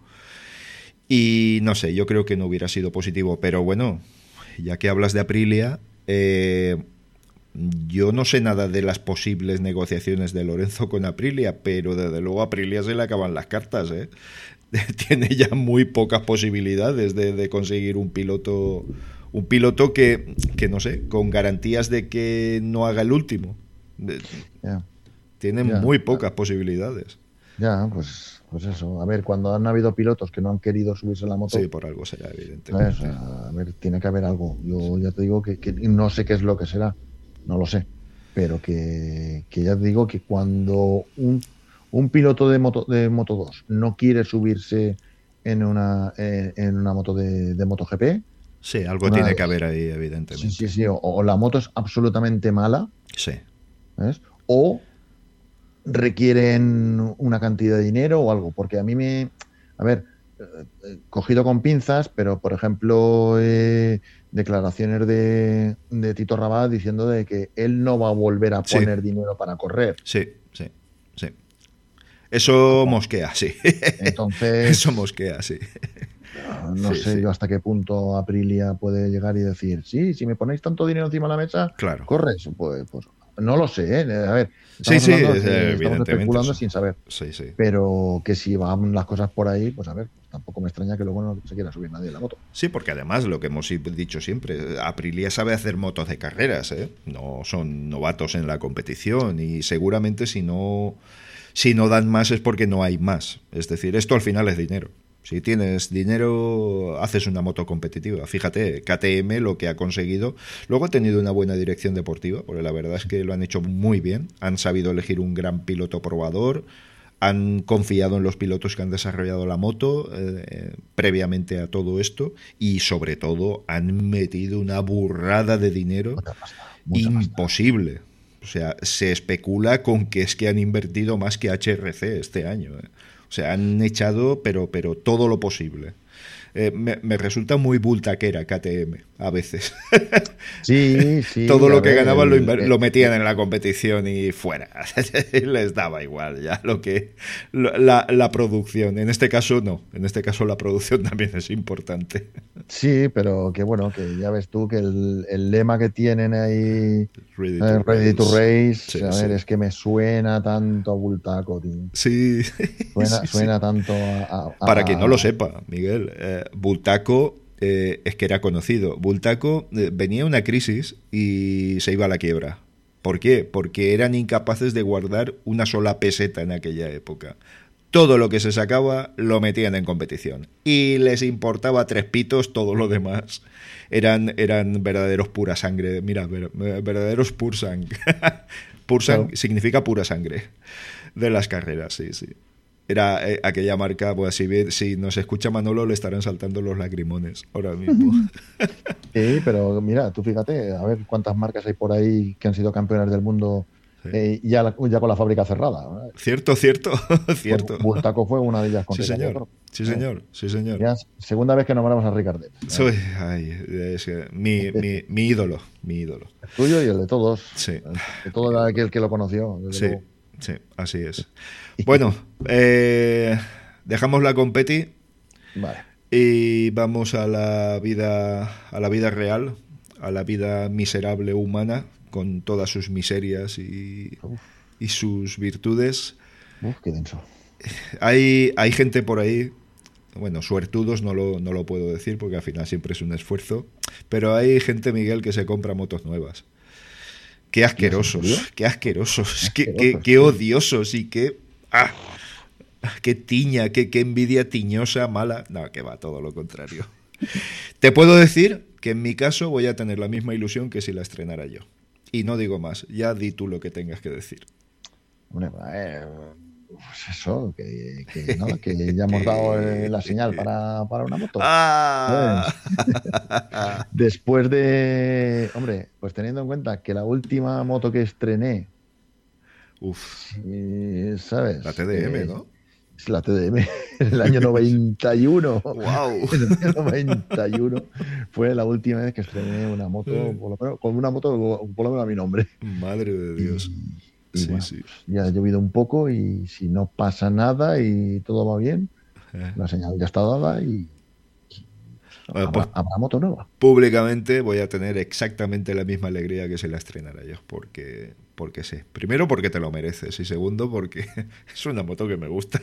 Y no sé, yo creo que no hubiera sido positivo. Pero bueno, ya que hablas de Aprilia, eh, yo no sé nada de las posibles negociaciones de Lorenzo con Aprilia, pero desde luego a Aprilia se le acaban las cartas, ¿eh? Tiene ya muy pocas posibilidades de, de conseguir un piloto, un piloto que, que, no sé, con garantías de que no haga el último. Ya, Tiene ya, muy pocas posibilidades. ya, pues, pues eso. A ver, cuando han habido pilotos que no han querido subirse a la moto, Sí, por algo será, evidentemente. ¿sabes? A ver, tiene que haber algo. Yo ya te digo que, que no sé qué es lo que será, no lo sé, pero que, que ya te digo que cuando un, un piloto de moto de Moto dos no quiere subirse en una en, en una moto de, de MotoGP, Sí, algo una tiene de que dos. haber ahí, Sí, evidentemente. sí, sí, o, o la moto es absolutamente mala, Sí. ¿sabes? O requieren una cantidad de dinero o algo, porque a mí me, a ver, eh, eh, cogido con pinzas, pero por ejemplo, eh, declaraciones de, de Tito Rabat diciendo de que él no va a volver a Sí, poner dinero para correr. sí, sí, sí. Eso mosquea, sí. Eso Entonces, mosquea, sí. no Sí, sé sí. yo hasta qué punto Aprilia puede llegar y decir, sí, si me ponéis tanto dinero encima de la mesa, Claro. corres. Pues, pues no lo sé, ¿eh? A ver, Sí, estamos sí, hablando, es, eh, eh, estamos evidentemente especulando eso. sin saber. Sí, sí. Pero que si van las cosas por ahí, pues a ver, pues tampoco me extraña que luego no se quiera subir nadie en la moto. Sí, porque además lo que hemos dicho siempre, Aprilia sabe hacer motos de carreras, ¿eh? No son novatos en la competición y seguramente si no, si no dan más es porque no hay más. Es decir, esto al final es dinero. Si tienes dinero, haces una moto competitiva. Fíjate, K T M lo que ha conseguido. Luego ha tenido una buena dirección deportiva, porque la verdad es que lo han hecho muy bien. Han sabido elegir un gran piloto probador. Han confiado en los pilotos que han desarrollado la moto eh, previamente a todo esto. Y sobre todo han metido una burrada de dinero Mucha pasta, mucha imposible. Pasta. O sea, se especula con que es que han invertido más que H R C este año. ¿eh? O sea, han echado, pero, pero todo lo posible. Eh, me, me resulta muy bultaquera K T M a veces. Sí, sí. Todo lo que ver, ganaban el, lo, el, lo metían en la competición y fuera. Les daba igual ya lo que la, la producción. En este caso no. En este caso la producción también es importante. Sí, pero que bueno, que ya ves tú que el, el lema que tienen ahí, Ready eh, to Ready to race. Race, Sí, a sí. ver, es que me suena tanto a Bultaco, tío. Sí, Suena, sí, suena sí. tanto a... a, Para quien no lo a... sepa, Miguel, eh, Bultaco eh, es que era conocido. Bultaco eh, venía una crisis y se iba a la quiebra. ¿Por qué? Porque eran incapaces de guardar una sola peseta en aquella época. Todo lo que se sacaba lo metían en competición. Y les importaba tres pitos todo lo demás. Eran, eran verdaderos pura sangre. Mira, ver, verdaderos pur sang. Pur sang claro. Significa pura sangre de las carreras, sí, sí. Era eh, aquella marca, pues si, bien, si nos escucha Manolo le estarán saltando los lagrimones ahora mismo. Sí, pero mira, tú fíjate, a ver cuántas marcas hay por ahí que han sido campeones del mundo sí. eh, ya, la, ya con la fábrica cerrada. ¿verdad? Cierto, cierto, cierto. Pues Bultaco fue una de ellas con sí, Ricardo. señor. Sí, señor, sí, señor. Ya, segunda vez que nombramos a Ricardet. ¿eh? Soy, ay, es que mi, mi, mi ídolo, mi ídolo. El tuyo y el de todos. Sí. De todo aquel que lo conoció. Sí, luego. sí, así es. Bueno, eh, dejamos la competi vale. y vamos a la vida, a la vida real, a la vida miserable humana, con todas sus miserias y, y sus virtudes. Uf, qué denso. Hay, hay gente por ahí, bueno, suertudos no lo, no lo puedo decir porque al final siempre es un esfuerzo, pero hay gente, Miguel, que se compra motos nuevas. Qué asquerosos, qué asquerosos, qué, qué, qué odiosos y qué... ¡Ah! ¡Qué tiña, qué, qué envidia tiñosa, mala! No, que va, todo lo contrario. Te puedo decir que en mi caso voy a tener la misma ilusión que si la estrenara yo. Y no digo más, ya di tú lo que tengas que decir. Hombre, eh, Pues eso, que, que, ¿no? que ya hemos dado eh, la señal para, para una moto. ¡Ah! Después de, hombre, pues teniendo en cuenta que la última moto que estrené, Uf, sí, la ¿sabes? T D M, Eh, ¿no? es la T D M, en el año noventa y uno. ¡Wow! En el año noventa y uno fue la última vez que estrené una moto, por lo menos, con una moto por lo menos a mi nombre. Madre de Dios. Y, y Sí, bueno, sí. pues ya ha llovido un poco y si no pasa nada y todo va bien, Eh. la señal ya está dada y Bueno, pues habrá, habrá moto nueva. públicamente voy a tener exactamente la misma alegría que si la estrenara yo, porque, porque sí. Primero porque te lo mereces y segundo porque es una moto que me gusta.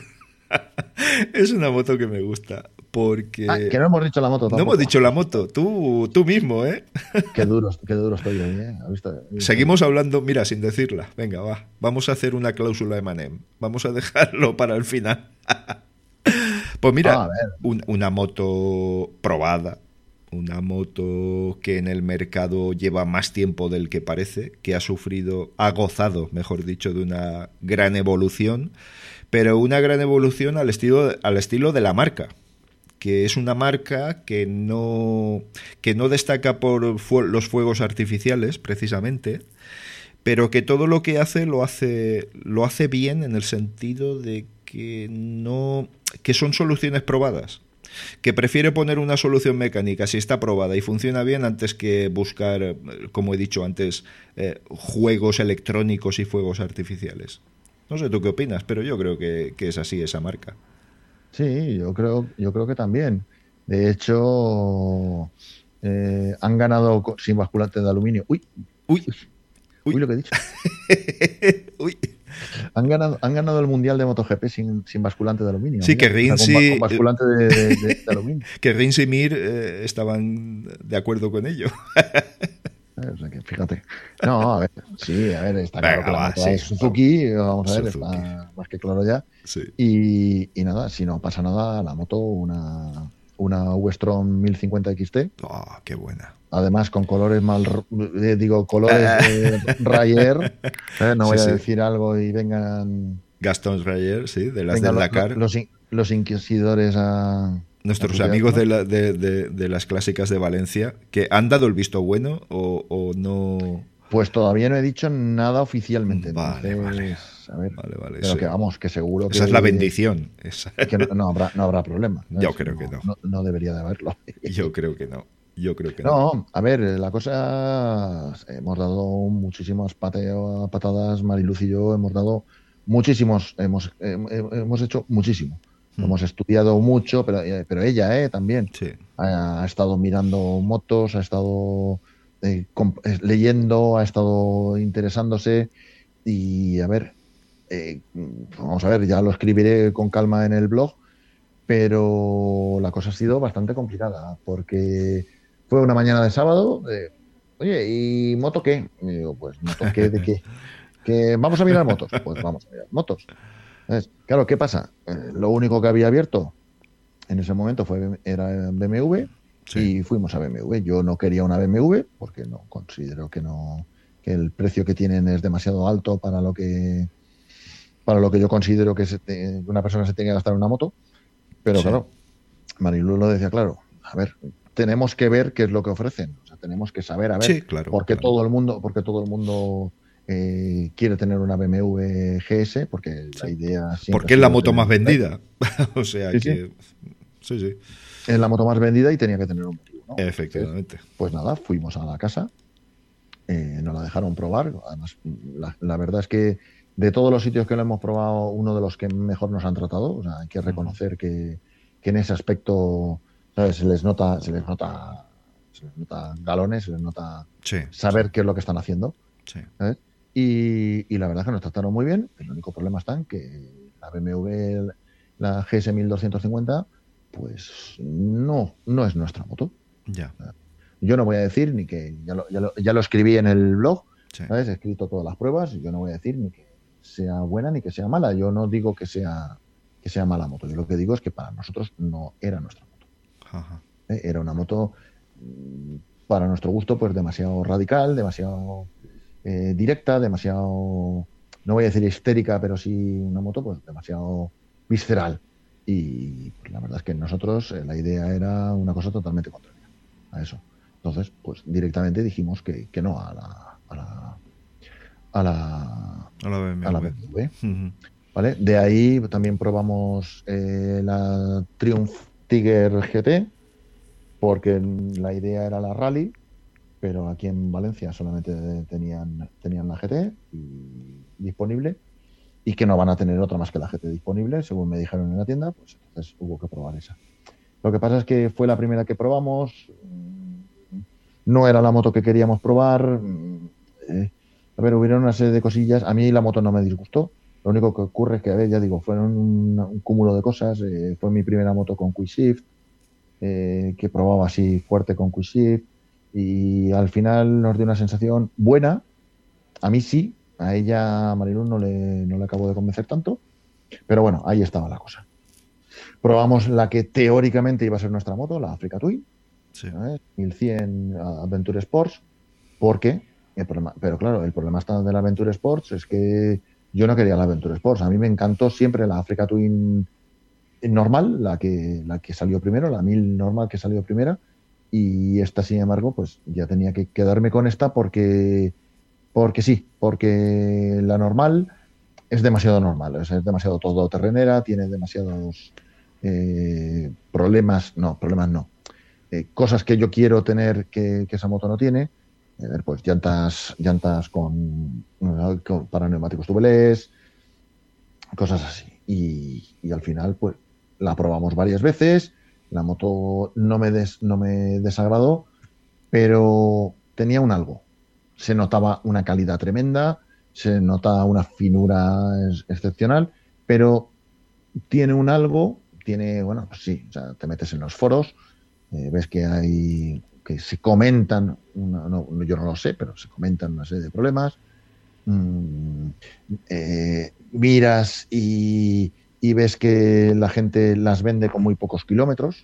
Es una moto que me gusta porque... Ah, que no hemos dicho la moto No tampoco. hemos dicho la moto, tú, tú mismo, ¿eh? Qué duro, qué duro estoy hoy, ¿eh? ¿Has visto? Seguimos hablando, mira, sin decirla. Venga, va. Vamos a hacer una cláusula de Manem. Vamos a dejarlo para el final. Pues mira, Ah, a ver. un- una moto probada, una moto que en el mercado lleva más tiempo del que parece, que ha sufrido, ha gozado, mejor dicho, de una gran evolución, pero una gran evolución al estilo, al estilo de la marca, que es una marca que no, que no destaca por fu- los fuegos artificiales, precisamente, pero que todo lo que hace lo hace lo hace bien en el sentido de que no que son soluciones probadas, que prefiere poner una solución mecánica si está probada y funciona bien antes que buscar, eh, como he dicho antes, eh, juegos electrónicos y fuegos artificiales. No sé tú qué opinas, pero yo creo que, que es así esa marca. Sí, yo creo, yo creo que también. De hecho, eh, han ganado co- sin basculante de aluminio. Uy, Uy, uy, uy, lo que he dicho. uy. Han ganado, han ganado el Mundial de MotoGP sin, sin basculante de aluminio. Sí, Mira. que O sea, con, ba- con Rinzi, basculante de, de- de- de aluminio. que Rinzi y Mir eh, estaban de acuerdo con ello. Eh, O sea que fíjate. No, a ver, sí, a ver, está claro Venga, que la va, moto sí, es Suzuki, vamos a ver, Suzuki. está más que claro ya. Sí. Y, y nada, si no pasa nada, la moto, una, una Westron mil cincuenta X T, Oh, qué buena. además con colores mal, eh, digo, colores eh, Rayer, ¿eh? No Sí, voy a sí. decir algo y vengan, Gaston Rayer, sí, de las vengan del lo- Dakar. los, in- los inquisidores a... Nuestros a amigos de, tutearnos. la- de, de- de las clásicas de Valencia, que han dado el visto bueno o, o no. Pues todavía no he dicho nada oficialmente. Vale, Entonces, vale. a ver, Vale, vale. pero Sí. que vamos, que seguro que... Esa es la bendición. Esa- que no, no habrá, no habrá problema. ¿sabes? Yo creo que no. no. No debería de haberlo. Yo creo que no. Yo creo que no. No, a ver, la cosa, hemos dado muchísimas pateo- patadas, Mariluz y yo, hemos dado muchísimos, hemos, hem- hemos hecho muchísimo. Mm. Hemos estudiado mucho, pero, eh, pero ella eh, también Sí. ha, ha estado mirando motos, ha estado eh, comp- eh, leyendo, ha estado interesándose y a ver, eh, vamos a ver, ya lo escribiré con calma en el blog, pero la cosa ha sido bastante complicada porque fue una mañana de sábado, de, oye, ¿y moto qué? Y digo, pues, ¿moto qué de qué? ¿Que vamos a mirar motos? Pues vamos a mirar motos. ¿Sabes? Claro, ¿qué pasa? Eh, lo único que había abierto en ese momento fue era B M W Sí. y fuimos a B M W. Yo no quería una B M W porque no considero que no que el precio que tienen es demasiado alto para lo que para lo que yo considero que se te- una persona se tiene que gastar en una moto. Pero Sí. claro, Marilu lo decía claro. A ver, tenemos que ver qué es lo que ofrecen. O sea, tenemos que saber a ver Sí, claro, por qué claro. todo el mundo, porque todo el mundo eh, quiere tener una B M W G S, porque la idea siempre Porque ha es la sido moto tener- más vendida. O sea Sí, sí. que. Sí, sí. Es la moto más vendida y tenía que tener un motivo, ¿no? Efectivamente. Pues nada, fuimos a la casa, eh, nos la dejaron probar. Además, la, la verdad es que de todos los sitios que lo hemos probado, uno de los que mejor nos han tratado. O sea, hay que reconocer que, que en ese aspecto, ¿sabes? Se les nota, se les nota, se les nota galones, se les nota Sí. saber qué es lo que están haciendo. Sí. ¿sabes? Y, y la verdad es que nos trataron muy bien. El único problema está en que la B M W, la G S mil doscientos cincuenta, pues no, no es nuestra moto. Ya. Yo no voy a decir ni que, ya lo, ya lo, ya lo escribí en el blog, Sí. ¿sabes? He escrito todas las pruebas y yo no voy a decir ni que sea buena ni que sea mala. Yo no digo que sea, que sea mala moto. Yo lo que digo es que para nosotros no era nuestra moto. Ajá. ¿eh? Era una moto, mm, para nuestro gusto, pues demasiado radical, demasiado eh, directa, demasiado no voy a decir histérica, pero sí una moto pues demasiado visceral. Y pues, la verdad es que nosotros eh, la idea era una cosa totalmente contraria a eso. Entonces, pues directamente dijimos que, que no a la a la a la, a la B M W. A la B M W. Uh-huh. ¿Vale? De ahí también probamos eh, la Triumph Tiger G T, porque la idea era la Rally, pero aquí en Valencia solamente tenían, tenían la G T y, disponible, y que no van a tener otra más que la G T disponible, según me dijeron en la tienda, pues entonces hubo que probar esa. Lo que pasa es que fue la primera que probamos, no era la moto que queríamos probar, eh, a ver, hubieron una serie de cosillas, a mí la moto no me disgustó, lo único que ocurre es que, a ver, ya digo, fueron un, un cúmulo de cosas, eh, fue mi primera moto con Quick Shift, eh, que probaba así fuerte con Quick Shift, y al final nos dio una sensación buena, a mí sí, a ella, a Marilu, no le, no le acabo de convencer tanto, pero bueno, ahí estaba la cosa. Probamos la que teóricamente iba a ser nuestra moto, la Africa Twin, sí. ¿sabes? mil cien Adventure Sports, porque, el problema, pero claro, el problema está de la Adventure Sports es que yo no quería la Adventure Sports, a mí me encantó siempre la Africa Twin normal, la que, la que salió primero, la mil normal que salió primera, y esta, sin embargo, pues ya tenía que quedarme con esta porque, porque sí, porque la normal es demasiado normal, es demasiado todoterrenera, tiene demasiados eh, problemas, no, problemas no, eh, cosas que yo quiero tener que, que esa moto no tiene, a ver, pues llantas, llantas con, con para neumáticos tubeless, cosas así, y, y al final, pues la probamos varias veces, la moto no me, des, no me desagradó, pero tenía un algo. Se notaba una calidad tremenda, se nota una finura ex excepcional, pero tiene un algo, tiene, bueno, pues sí, o sea, te metes en los foros, eh, ves que hay, que se comentan, una, no, yo no lo sé, pero se comentan una serie de problemas, mm, eh, miras y y ves que la gente las vende con muy pocos kilómetros.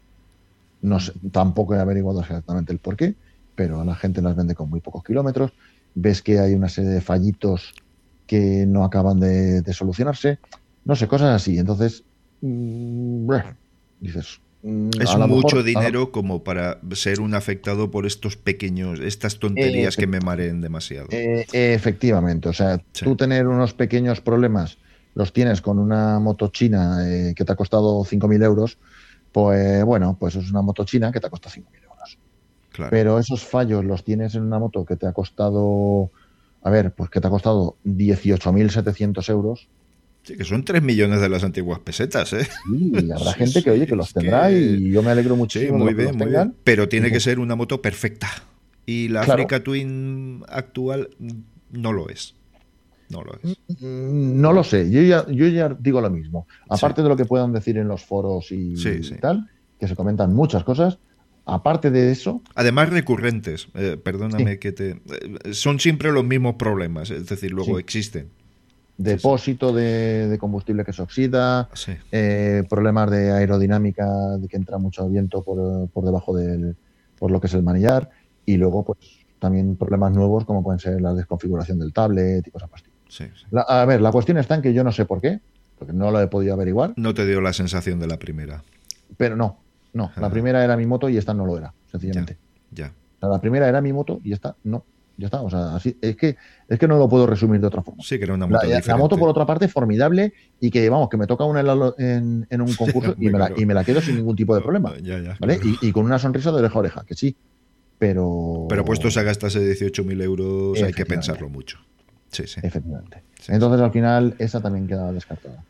No sé, tampoco he averiguado exactamente el por qué, pero la gente las vende con muy pocos kilómetros. Ves que hay una serie de fallitos que no acaban de, de solucionarse. No sé, cosas así. Entonces, mmm, dices... Es mucho mejor, dinero la... como para ser un afectado por estos pequeños, estas tonterías eh, que me mareen demasiado. Eh, efectivamente. O sea, sí. Tú tener unos pequeños problemas los tienes con una moto china eh, que te ha costado cinco mil euros, pues bueno, pues es una moto china que te ha costado cinco mil euros. Claro. Pero esos fallos los tienes en una moto que te ha costado, a ver, pues que te ha costado dieciocho mil setecientos euros. Sí, que son tres millones de las antiguas pesetas, ¿eh? Sí, y habrá sí, gente que, oye, que los tendrá que... y yo me alegro muchísimo sí, muy de que bien, los tengan. Muy bien. Pero tiene que ser una moto perfecta. Y la claro. Africa Twin actual no lo es. No lo es. No lo sé, yo ya, yo ya digo lo mismo. Aparte sí. de lo que puedan decir en los foros y, sí, sí. y tal, que se comentan muchas cosas, aparte de eso... Además recurrentes, eh, perdóname sí. que te... Eh, son siempre los mismos problemas, es decir, luego sí. existen. Depósito de, de combustible que se oxida, sí. eh, problemas de aerodinámica, de que entra mucho viento por, por debajo del... por lo que es el manillar, y luego pues también problemas nuevos como pueden ser la desconfiguración del tablet y cosas así. Sí, sí. La, a ver, la cuestión está en que yo no sé por qué, porque no lo he podido averiguar. No te dio la sensación de la primera. Pero no, no. Ah. La primera era mi moto y esta no lo era, sencillamente. Ya. ya. O sea, la primera era mi moto y esta no. Ya está. O sea, así es que es que no lo puedo resumir de otra forma. Sí, que era una moto la, diferente. La moto, por otra parte, formidable y que, vamos, que me toca una en, en un concurso y, me la, y me la quedo sin ningún tipo de problema. Ya, ya, ¿vale? Claro. Y, y con una sonrisa de oreja a oreja, que sí. Pero... Pero puestos a gastarse dieciocho mil euros hay que pensarlo mucho. Sí, sí. Efectivamente. Sí, Entonces, sí. al final, esa también queda descartada.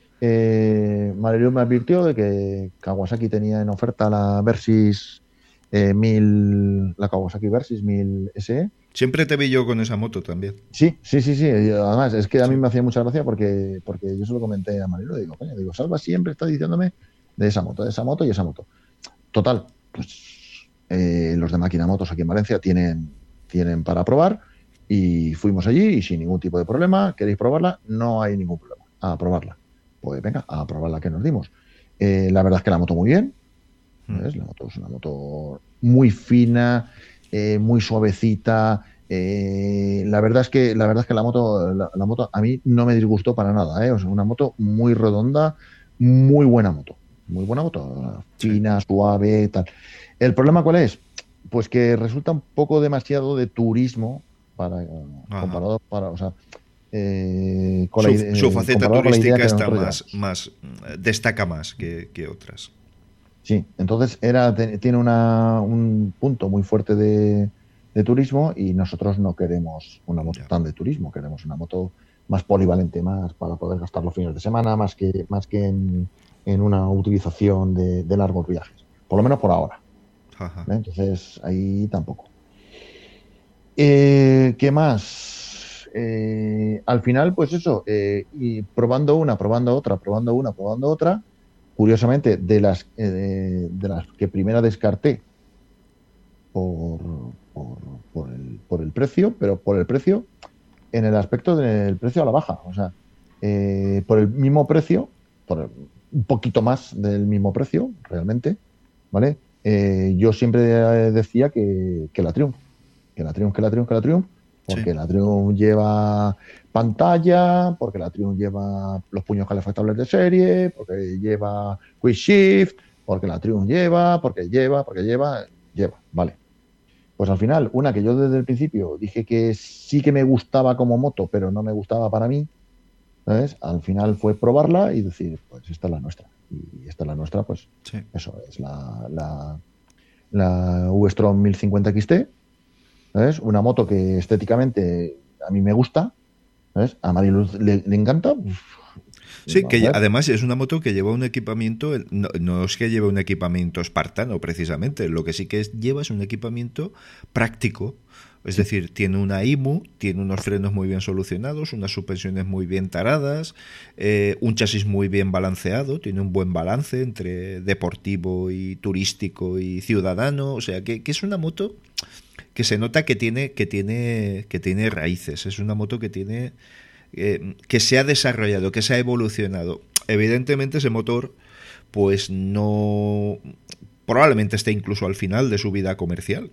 Eh, Marilu me advirtió de que Kawasaki tenía en oferta la Versys eh, mil, la Kawasaki Versys mil S E. Siempre te vi yo con esa moto también. Sí, sí, sí, sí. Además, es que a mí sí. me hacía mucha gracia porque, porque yo se lo comenté a Marilu. Digo, coño, digo, Salva siempre está diciéndome de esa moto, de esa moto y esa moto. Total, pues eh, los de Máquina Motos aquí en Valencia tienen, tienen para probar. Y fuimos allí y sin ningún tipo de problema. ¿Queréis probarla? No hay ningún problema. A probarla. Pues venga, a probarla que nos dimos. Eh, la verdad es que la moto muy bien. ¿Ves? La moto es una moto muy fina, eh, muy suavecita, Eh, la verdad es que la verdad es que la moto, la, la moto a mí no me disgustó para nada, ¿eh? O sea, una moto muy redonda, muy buena moto, muy buena moto, Sí. fina, suave, tal. ¿El problema cuál es? Pues que resulta un poco demasiado de turismo para Ajá. comparado para, o sea, eh, con la Su, su ide- eh, faceta comparado con la idea turística que está nosotros más, llevamos. más destaca más que, que otras. Sí, entonces era, te- tiene una, un punto muy fuerte de, de turismo y nosotros no queremos una moto Ya. tan de turismo, queremos una moto más polivalente, más para poder gastar los fines de semana, más que, más que en, en una utilización de, de largos viajes, por lo menos por ahora. Ajá. ¿Eh? Entonces ahí tampoco. Eh, ¿qué más? Eh, al final, pues eso, eh, y probando una, probando otra, probando una, probando otra. Curiosamente, de las, eh, de las que primero descarté por, por, por el, por el precio, pero por el precio en el aspecto del precio a la baja. O sea, eh, por el mismo precio, por el- un poquito más del mismo precio, realmente, ¿vale? Eh, yo siempre eh, decía que, que la Triumph, que la Triumph, que la Triumph, que la Triumph, Sí. porque la Triumph lleva pantalla, porque la Triumph lleva los puños calefactables de serie, porque lleva Quick Shift, porque la Triumph lleva, porque lleva, porque lleva, lleva, vale. Pues al final, una que yo desde el principio dije que sí que me gustaba como moto, pero no me gustaba para mí, ¿sabes? Al final fue probarla y decir, pues esta es la nuestra. Y esta es la nuestra, pues Sí. eso es la, la, la V-Strom mil cincuenta X T, ¿sabes? Una moto que estéticamente a mí me gusta, ¿sabes? A Mariluz le, le encanta. Uf, Sí, vamos a que ver. además es una moto que lleva un equipamiento, no, no es que lleve un equipamiento espartano precisamente, lo que sí que es, lleva es un equipamiento práctico. Es Sí, decir, tiene una I M U, tiene unos frenos muy bien solucionados, unas suspensiones muy bien taradas, eh, un chasis muy bien balanceado, tiene un buen balance entre deportivo y turístico y ciudadano. O sea, que, que es una moto que se nota que tiene, que tiene, que tiene raíces. Es una moto que tiene eh, que se ha desarrollado, que se ha evolucionado. Evidentemente ese motor pues no probablemente esté incluso al final de su vida comercial.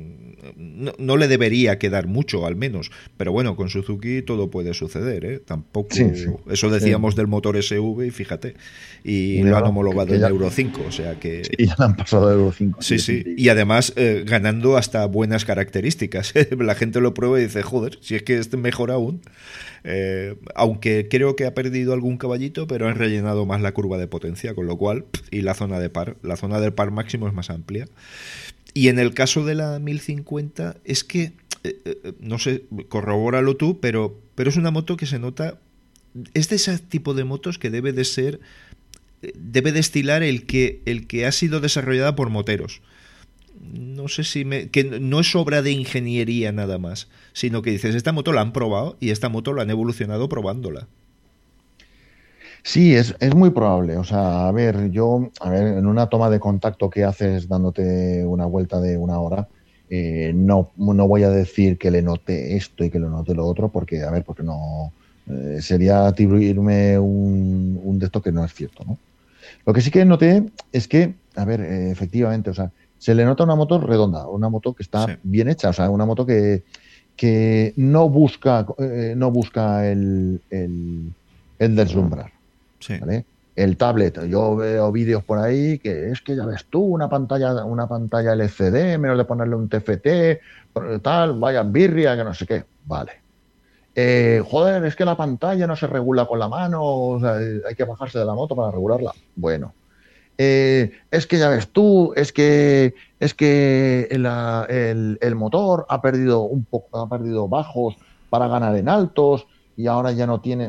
No, no le debería quedar mucho, al menos. Pero bueno, con Suzuki todo puede suceder, ¿eh? sí, sí. Tampoco... Eso Sí. decíamos del motor S V y fíjate. Y Y lo mira, han vamos, que, homologado que en ya, Euro cinco, o sea que... sí, ya le han pasado de Euro cinco, Sí, tío, es sí. increíble. Y además eh, ganando hasta buenas características. La gente lo prueba y dice, joder, si es que este mejor aún. Eh, aunque creo que ha perdido algún caballito, pero han rellenado más la curva de potencia, con lo cual, y la zona de par, la zona del par máximo es más amplia. Y en el caso de la mil cincuenta, es que, eh, eh, no sé, corrobóralo tú, pero, pero es una moto que se nota, es de ese tipo de motos que debe de ser, debe destilar el que, el que ha sido desarrollada por moteros. No sé si me, que no es obra de ingeniería nada más, sino que dices, esta moto la han probado y esta moto la han evolucionado probándola. Sí, es, es muy probable. O sea, a ver, yo, a ver, en una toma de contacto que haces dándote una vuelta de una hora, eh, no, no voy a decir que le note esto y que le note lo otro, porque, a ver, porque no eh, sería atribuirme un, un de esto que no es cierto, ¿no? Lo que sí que noté es que, a ver, eh, efectivamente, o sea, se le nota una moto redonda, una moto que Sí, está bien hecha, o sea, una moto que, que no busca, eh, no busca el, el, el deslumbrar. sí. ¿Vale? El tablet, yo veo vídeos por ahí que es que ya ves tú, una pantalla, una pantalla L C D, menos de ponerle un T F T, tal, vaya birria, que no sé qué. Vale. Eh, joder, es que la pantalla no se regula con la mano, o sea, hay que bajarse de la moto para regularla. Bueno. Eh, es que ya ves tú, es que es que el, el, el motor ha perdido un poco, ha perdido bajos para ganar en altos y ahora ya no tiene.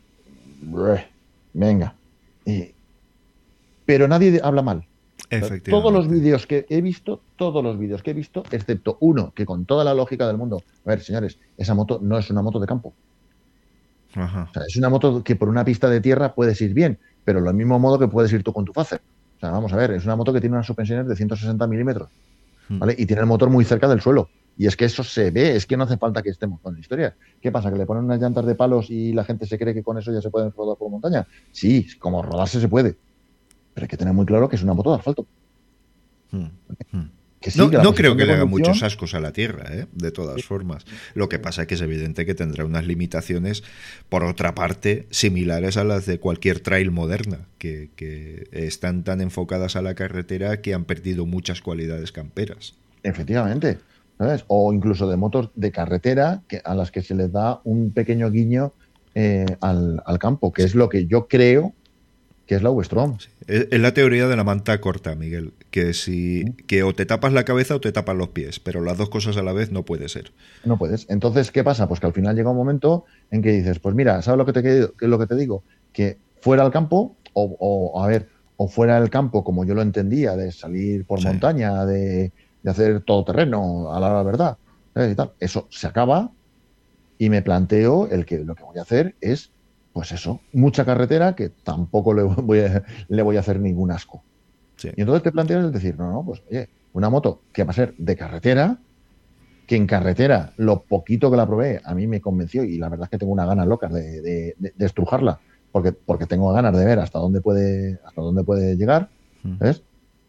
Venga. Eh, pero nadie habla mal. O sea, todos los Efectivamente. vídeos que he visto, todos los vídeos que he visto, excepto uno, que con toda la lógica del mundo, a ver, señores, esa moto no es una moto de campo. Ajá. O sea, es una moto que por una pista de tierra puedes ir bien, pero lo mismo modo que puedes ir tú con tu Facer. O sea, vamos a ver, es una moto que tiene unas suspensiones de ciento sesenta milímetros, Mm. ¿vale? Y tiene el motor muy cerca del suelo. Y es que eso se ve, es que no hace falta que estemos con historias. ¿Qué pasa? ¿Que le ponen unas llantas de palos y la gente se cree que con eso ya se pueden rodar por montaña? Sí, como rodarse se puede, pero hay que tener muy claro que es una moto de asfalto. Mm. Mm. que sí, no, que la no creo que posición de le haga conducción- muchos ascos a la Tierra, ¿eh? De todas formas. Lo que pasa es que es evidente que tendrá unas limitaciones, por otra parte, similares a las de cualquier trail moderna, que, que están tan enfocadas a la carretera que han perdido muchas cualidades camperas. Efectivamente, ¿sabes? O incluso de motos de carretera que, a las que se les da un pequeño guiño eh, al, al campo, que es lo que yo creo que es la V-Strom. Es es la teoría de la manta corta, Miguel, que si que o te tapas la cabeza o te tapas los pies, pero las dos cosas a la vez no puede ser. No puedes. Entonces, ¿qué pasa? Pues que al final llega un momento en que dices, pues mira, ¿sabes lo que te, qué es lo que te digo? Que fuera al campo, o, o, a ver, o fuera del campo, como yo lo entendía, de salir por Sí. montaña, de, de hacer todo terreno, a la verdad, ¿sabes? Y tal. Eso se acaba y me planteo el que lo que voy a hacer es, pues eso, mucha carretera que tampoco le voy a, le voy a hacer ningún asco. Sí. Y entonces te planteas el decir, no, no, pues oye, una moto que va a ser de carretera, que en carretera, lo poquito que la probé, a mí me convenció y la verdad es que tengo unas ganas locas de, de, de, de estrujarla, porque, porque tengo ganas de ver hasta dónde puede, hasta dónde puede llegar, ¿ves?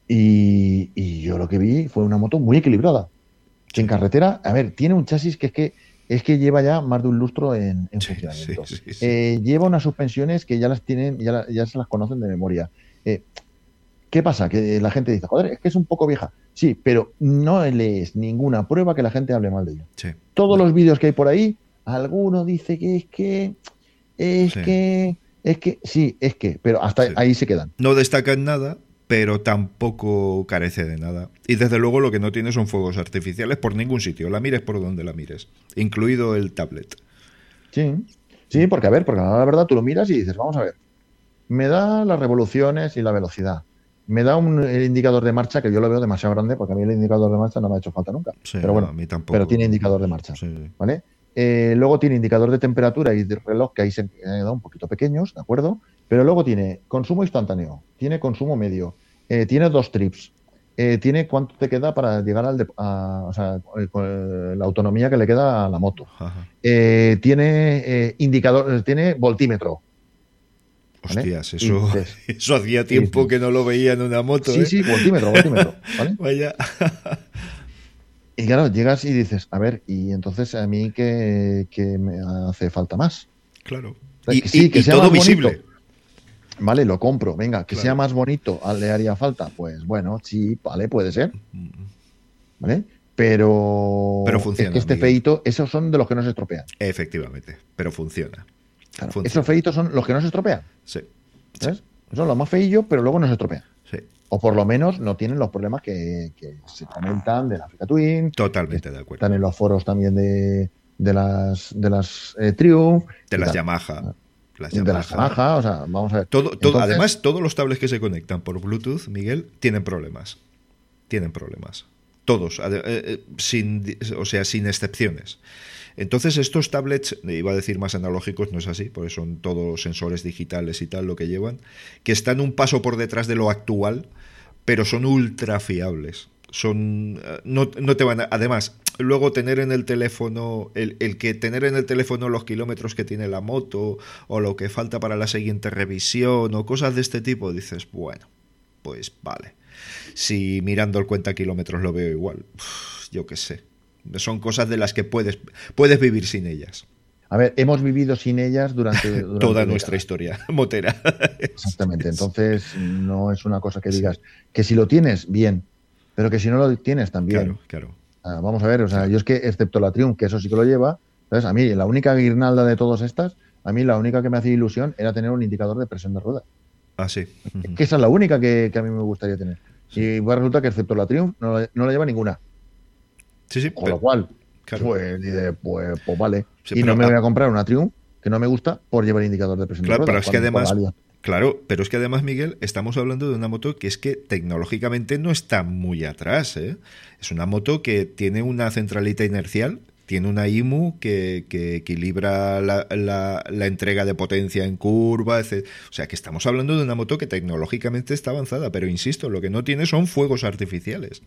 Y, y yo lo que vi fue una moto muy equilibrada. Que en carretera, a ver, tiene un chasis que es que es que lleva ya más de un lustro en, en Sí, funcionamiento. sí, sí, sí. Eh, lleva unas suspensiones que ya las tienen, ya, la- ya se las conocen de memoria. Eh, ¿Qué pasa? Que la gente dice, joder, es que es un poco vieja. Sí, pero no lees ninguna prueba que la gente hable mal de ella. Sí. Todos los vídeos que hay por ahí, alguno dice que es que, es Sí. que, es que, sí, es que, pero hasta Sí. ahí se quedan. No destaca en nada, pero tampoco carece de nada. Y desde luego lo que no tiene son fuegos artificiales por ningún sitio. La mires por donde la mires, incluido el tablet. Sí, sí, porque a ver, porque la verdad tú lo miras y dices, vamos a ver, me da las revoluciones y la velocidad. Me da un el indicador de marcha que yo lo veo demasiado grande porque a mí el indicador de marcha no me ha hecho falta nunca. Sí, pero no, bueno, a mí tampoco. pero tiene indicador de marcha. Sí, sí. ¿Vale? Eh, luego tiene indicador de temperatura y de reloj que ahí se han quedado un poquito pequeños, ¿de acuerdo? Pero luego tiene consumo instantáneo, tiene consumo medio, eh, tiene dos trips, eh, tiene cuánto te queda para llegar al de- a, o sea, eh, con, eh, la autonomía que le queda a la moto. Ajá. Eh, tiene eh, indicador, eh, tiene voltímetro. ¿Vale? Hostias, Y eso, dices, eso hacía tiempo sí. que no lo veía en una moto. sí, ¿eh? sí, voltímetro, voltímetro, ¿vale? Vaya. Y claro, llegas y dices, a ver, y entonces a mí que, que me hace falta más. Claro. O sea, Y, que sí, y- que y sea todo más visible. bonito. Vale, lo compro. Venga, que Claro. sea más bonito, ¿a- ¿le haría falta? Pues bueno, sí, vale, puede ser. ¿Vale? Pero, Pero funciona, es que este Miguel. feíto, esos son de los que no se estropean. Efectivamente, pero funciona. Claro, Funciona. esos feitos son los que no se estropean. Sí, ¿Sabes? Son los más feillos, pero luego no se estropean. sí. O por lo menos no tienen los problemas que, que se comentan de la Africa Twin, Totalmente de acuerdo. están en los foros también de, de las de las eh, Triumph, De y las tal. Yamaha. Las de las Yamaha, o sea, vamos a ver. Todo, todo, Entonces, además, todos los tablets que se conectan por Bluetooth, Miguel, tienen problemas. Tienen problemas. Todos, ade- eh, eh, sin, di- o sea, sin excepciones. Entonces, estos tablets, iba a decir más analógicos, no es así, porque son todos sensores digitales y tal lo que llevan, que están un paso por detrás de lo actual, pero son ultra fiables. Son, eh, no, no te van a, además, luego tener en el teléfono, el, el que tener en el teléfono los kilómetros que tiene la moto, o lo que falta para la siguiente revisión, o cosas de este tipo, dices, bueno, pues vale. Si mirando el cuenta kilómetros lo veo igual, uf, yo qué sé. Son cosas de las que puedes, puedes vivir sin ellas. a ver, hemos vivido sin ellas durante, durante Toda décadas. nuestra historia motera. Exactamente. Entonces, no es una cosa que digas que si lo tienes, bien, pero que si no lo tienes, también. Claro, claro. Ah, vamos a ver, o sea, yo es que, excepto la Triumph, que eso sí que lo lleva, ¿sabes? A mí, la única guirnalda de todas estas, a mí la única que me hacía ilusión era tener un indicador de presión de rueda. Ah, sí. Es que esa es la única que, que a mí me gustaría tener. Y pues resulta que, excepto la Triumph, no, la- no la lleva ninguna. Sí, sí. Con pero- lo cual, claro. pues, dice, pues, pues vale. Sí, y pero no me a- voy a comprar una Triumph que no me gusta por llevar indicador de presión Claro, de rueda. pero es que cuando- además, cuando la lía. claro, pero es que además, Miguel, estamos hablando de una moto que es que tecnológicamente no está muy atrás, ¿eh? Es una moto que tiene una centralita inercial, tiene una I M U que, que equilibra la, la- la entrega de potencia en curva, etcétera. O sea, que estamos hablando de una moto que tecnológicamente está avanzada, pero insisto, lo que no tiene son fuegos artificiales.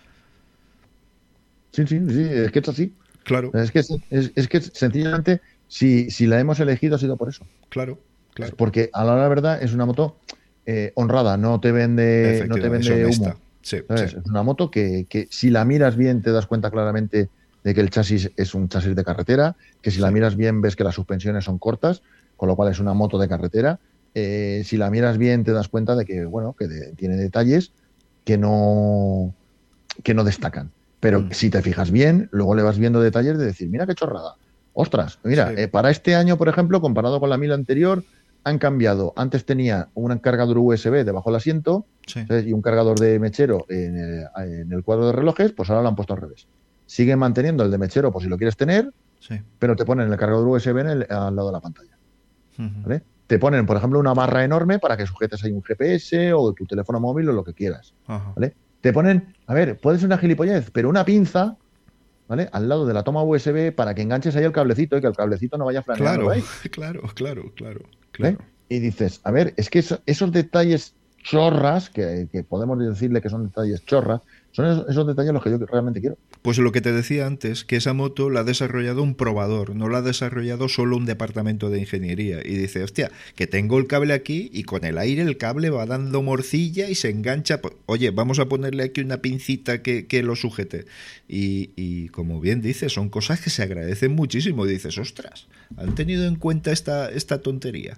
Sí, sí, sí, es que es así. Claro, Es que, es, es- es que sencillamente, si, si la hemos elegido ha sido por eso. claro, claro. Porque a la hora de la verdad es una moto eh, honrada, no te vende, no te Efectivamente, vende es humo. honesta. Sí, ¿sabes? sí. Es una moto que, que si la miras bien te das cuenta claramente de que el chasis es un chasis de carretera, que si Sí. la miras bien ves que las suspensiones son cortas, con lo cual es una moto de carretera. Eh, si la miras bien te das cuenta de que, bueno, que de- tiene detalles que no, que no destacan. Pero Mm. si te fijas bien, luego le vas viendo detalles de decir, mira qué chorrada. Ostras, mira, Sí. eh, para este año, por ejemplo, comparado con la mil anterior, han cambiado. Antes tenía un cargador U S B debajo del asiento, Sí. ¿sabes? Y un cargador de mechero en el, en el cuadro de relojes, pues ahora lo han puesto al revés. Siguen manteniendo el de mechero por si lo quieres tener, Sí. pero te ponen el cargador U S B en el- al lado de la pantalla. Ujú. ¿Vale? Te ponen, por ejemplo, una barra enorme para que sujetes ahí un G P S o tu teléfono móvil o lo que quieras. Ajá. ¿Vale? Te ponen, a ver, puede ser una gilipollez, pero una pinza, ¿vale? Al lado de la toma U S B para que enganches ahí el cablecito y que el cablecito no vaya flaneando por Claro, ahí. claro, claro, claro, ¿Vale? claro. Y dices, a ver, es que eso- esos detalles chorras, que, que podemos decirle que son detalles chorras, son esos, esos detalles los que yo realmente quiero. Pues lo que te decía antes, que esa moto la ha desarrollado un probador, no la ha desarrollado solo un departamento de ingeniería. Y dice, hostia, que tengo el cable aquí y con el aire el cable va dando morcilla y se engancha. Oye, vamos a ponerle aquí una pincita que, que lo sujete. Y, y como bien dices, son cosas que se agradecen muchísimo. Y dices, ostras, han tenido en cuenta esta, esta tontería.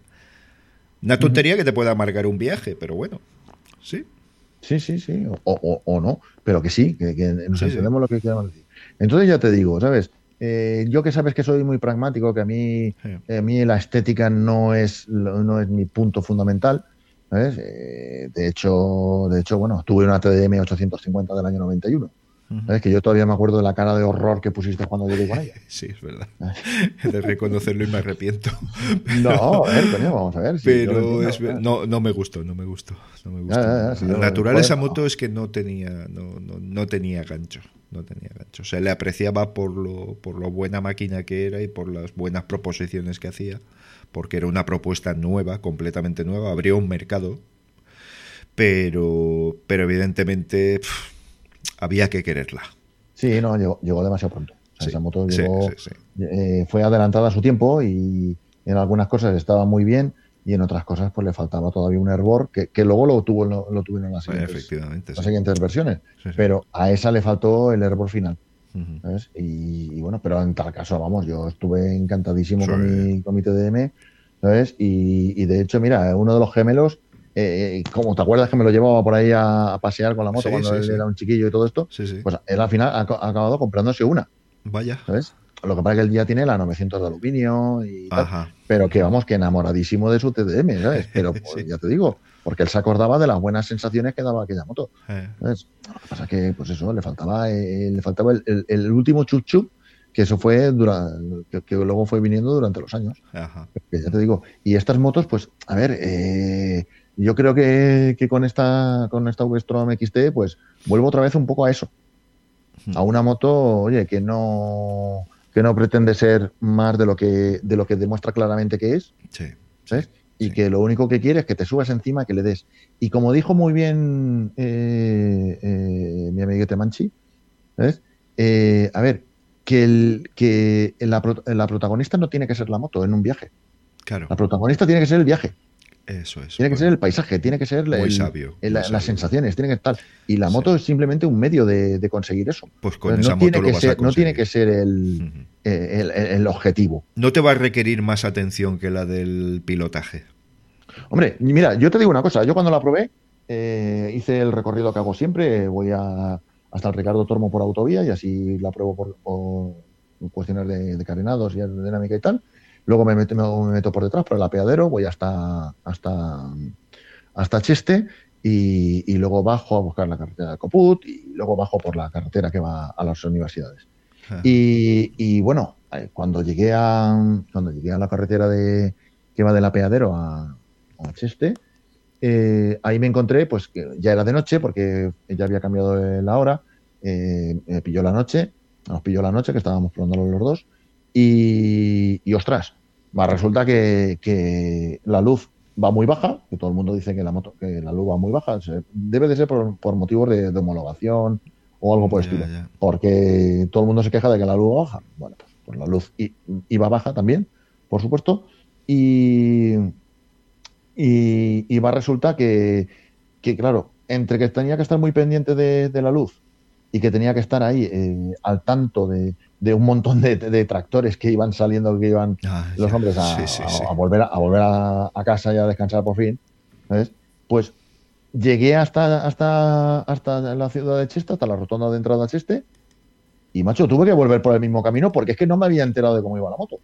Una tontería que te puede amargar un viaje, pero bueno, sí. Sí, sí, sí, o, o- o no, pero que sí, que, que nos Sí, sí. entendemos lo que queremos decir. Entonces ya te digo, ¿sabes? Eh, yo que sabes que soy muy pragmático, que a mí, Sí. eh, a mí la estética no es, lo- no es mi punto fundamental, ¿sabes? Eh, de hecho, de hecho, bueno, tuve una T D M ochocientos cincuenta del año noventa y uno, ¿sabes? Que yo todavía me acuerdo de la cara de horror que pusiste cuando llegué con ella. Sí, es verdad. He de reconocerlo y me arrepiento. No, a ver, coño, vamos a ver, si yo lo Pero entiendo. es, no, no me gustó, no me gustó. No me Ya, gustó. ya, ya, si yo Al lo- natural joder, esa no. moto es que no tenía, no, no, no tenía gancho. No tenía gancho. Se le apreciaba por lo, por lo buena máquina que era y por las buenas proposiciones que hacía. Porque era una propuesta nueva, completamente nueva. Abrió un mercado. Pero, pero evidentemente pff, había que quererla. Sí, no, llegó, llegó demasiado pronto. O sea, Sí, esa moto sí, llegó, sí, sí. eh, fue adelantada a su tiempo y en algunas cosas estaba muy bien y en otras cosas pues le faltaba todavía un hervor que, que luego lo tuvo lo, lo tuvieron las Bueno, siguientes, efectivamente, las sí. siguientes versiones, Sí, sí. pero a esa le faltó el hervor final. Ujú. ¿Sabes? Y, y bueno, pero en tal caso, vamos, yo estuve encantadísimo Sí. con mi, con mi T D M, ¿sabes? Y, y de hecho, mira, uno de los gemelos, eh, como te acuerdas que me lo llevaba por ahí a, a pasear con la moto Sí, cuando sí, él sí. era un chiquillo y todo esto, Sí, sí. pues él al final ha, ha acabado comprándose una, Vaya. ¿sabes? Lo que pasa es que él ya tiene la novecientos de aluminio y tal, Ajá. pero que vamos, que enamoradísimo de su T D M, ¿sabes? Pero pues, Sí. ya te digo, porque él se acordaba de las buenas sensaciones que daba aquella moto. Eh, ¿Sabes? Lo que pasa es que, pues eso, le faltaba, eh, le faltaba el, el- el último chup chup, que eso fue durante, que, que luego fue viniendo durante los años. Ajá. Que ya te digo. Y estas motos, pues, a ver, eh, yo creo que, que con esta, con esta V-Strom X T, pues, vuelvo otra vez un poco a eso. A una moto, oye, que no, que no pretende ser más de lo que, de lo que demuestra claramente que es. Sí. ¿Sabes? Sí. Y Sí. que lo único que quiere es que te subas encima, que le des. Y como dijo muy bien eh, eh, mi amiguete Manchi, ¿sabes? Eh, a ver, que, el, que la, pro- la protagonista no tiene que ser la moto en un viaje. Claro. La protagonista tiene que ser el viaje, Eso es. tiene que Pues, ser el paisaje, tiene que ser muy el- sabio, el- muy las sabio. sensaciones, tiene que estar. Y la Sí. moto es simplemente un medio de, de conseguir eso. Pues con Entonces, esa no, tiene moto lo que vas a ser, no tiene conseguir. que ser el, Ujú. eh, el- el- el objetivo. No te va a requerir más atención que la del pilotaje. Hombre, mira, yo te digo una cosa, yo cuando la probé, eh, hice el recorrido que hago siempre, voy a, hasta el Ricardo Tormo por autovía y así la pruebo por, por cuestiones de, de carenados y aerodinámica y tal. Luego me meto, me meto por detrás por el apeadero, voy hasta, hasta, hasta Cheste y, y luego bajo a buscar la carretera de Coput y luego bajo por la carretera que va a las universidades. Ajá. Y, y bueno, eh, cuando llegué a cuando llegué a la carretera de, que va del apeadero a, a Cheste, eh, ahí me encontré, pues que ya era de noche porque ya había cambiado la hora, eh, me pilló la noche, nos pilló la noche que estábamos probándolo los dos y, y ostras, va, resulta que, que la luz va muy baja, que todo el mundo dice que la moto, que la luz va muy baja, se- debe de ser por, por motivos de, de homologación o algo por el Ya, estilo, ya. porque todo el mundo se queja de que la luz va baja. Bueno, pues, pues la luz i- iba baja también, por supuesto, y, y, y va resulta que, que, claro, entre que tenía que estar muy pendiente de, de la luz y que tenía que estar ahí eh, al tanto de, de un montón de, de tractores que iban saliendo, que iban Ah, los ya. hombres a, Sí, sí, sí. a, a volver, a, a volver a, a casa y a descansar por fin, ¿sabes? Pues llegué hasta, hasta, hasta la ciudad de Cheste, hasta la rotonda de entrada a Cheste, y macho, tuve que volver por el mismo camino porque es que no me había enterado de cómo iba la moto.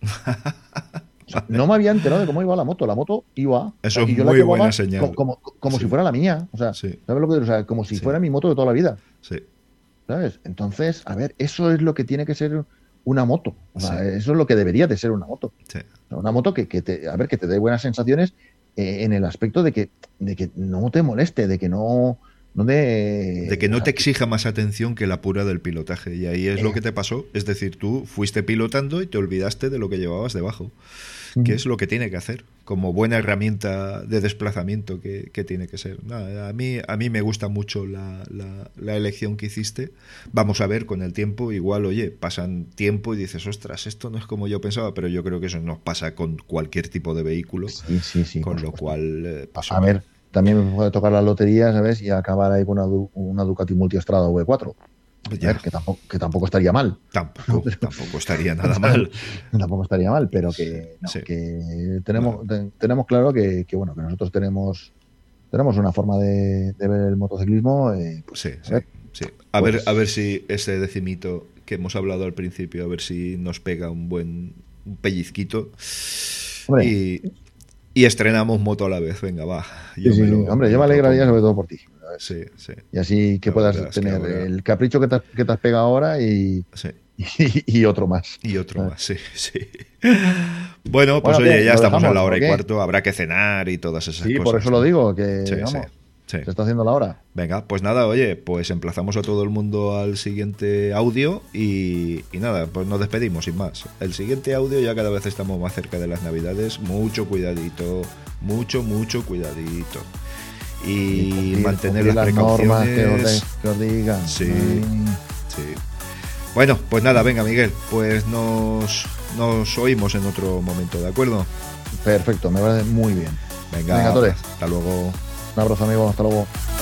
O sea, no me había enterado de cómo iba la moto. La moto iba Eso es y yo la muy buena llevaba señal. como, como, como Sí. si fuera la mía. O sea, Sí. ¿sabes lo que? O sea, como si Sí. fuera mi moto de toda la vida. Sí. ¿Sabes? Entonces, a ver, eso es lo que tiene que ser una moto. O sea, Sí. eso es lo que debería de ser una moto. Sí. Una moto que, que te, a ver, que te dé buenas sensaciones eh, en el aspecto de que, de que no te moleste, de que no, no de, De que no o sea, te exija más atención que la pura del pilotaje. Y ahí es lo que te pasó. Es decir, tú fuiste pilotando y te olvidaste de lo que llevabas debajo. Que es lo que tiene que hacer, como buena herramienta de desplazamiento que, que tiene que ser. Nada, a, mí, a mí me gusta mucho la, la, la elección que hiciste. Vamos a ver con el tiempo, igual, oye, pasan tiempo y dices, ostras, esto no es como yo pensaba, pero yo creo que eso nos pasa con cualquier tipo de vehículo. Sí, sí, sí. Con lo cual... Eh, pues, a ver, también me puede tocar la lotería, ¿sabes? Y acabar ahí con una, una Ducati Multistrada V cuatro. Pues a ver, que tampoco, que tampoco estaría mal. Tampoco, tampoco estaría nada mal. Tampoco estaría mal, pero que, no, sí. que tenemos, bueno. te, tenemos claro que, que, bueno, que nosotros tenemos, tenemos una forma de, de ver el motociclismo. Eh, pues, sí, a sí, ver, sí. A, pues, ver, a ver si ese decimito que hemos hablado al principio, a ver si nos pega un buen un pellizquito. Hombre, y, y estrenamos moto a la vez. Venga, va. Yo sí, sí, lo, hombre, me yo me alegraría sobre todo por ti. Sí, sí. Y así que la puedas tener que el capricho que te, que te has pegado ahora y, sí. y, y otro más. Y otro ¿sabes? Más, sí, sí. Bueno, pues bueno, oye, ¿qué? ya estamos dejamos, en la hora ¿o y qué? cuarto, habrá que cenar y todas esas sí, cosas. Sí, por eso ¿no? lo digo, que sí, vamos, sí, sí. se está haciendo la hora. Venga, pues nada, oye, pues emplazamos a todo el mundo al siguiente audio y, y nada, pues nos despedimos sin más. El siguiente audio ya cada vez estamos más cerca de las Navidades, mucho cuidadito, mucho, mucho cuidadito. Y, y cumplir, mantener cumplir las, las precauciones que os, que os digan. Sí, mm. sí. Bueno, pues nada, venga Miguel, pues nos, nos oímos en otro momento, ¿de acuerdo? Perfecto, me parece muy bien. Venga, venga Tore. Hasta luego. Un abrazo amigo, hasta luego.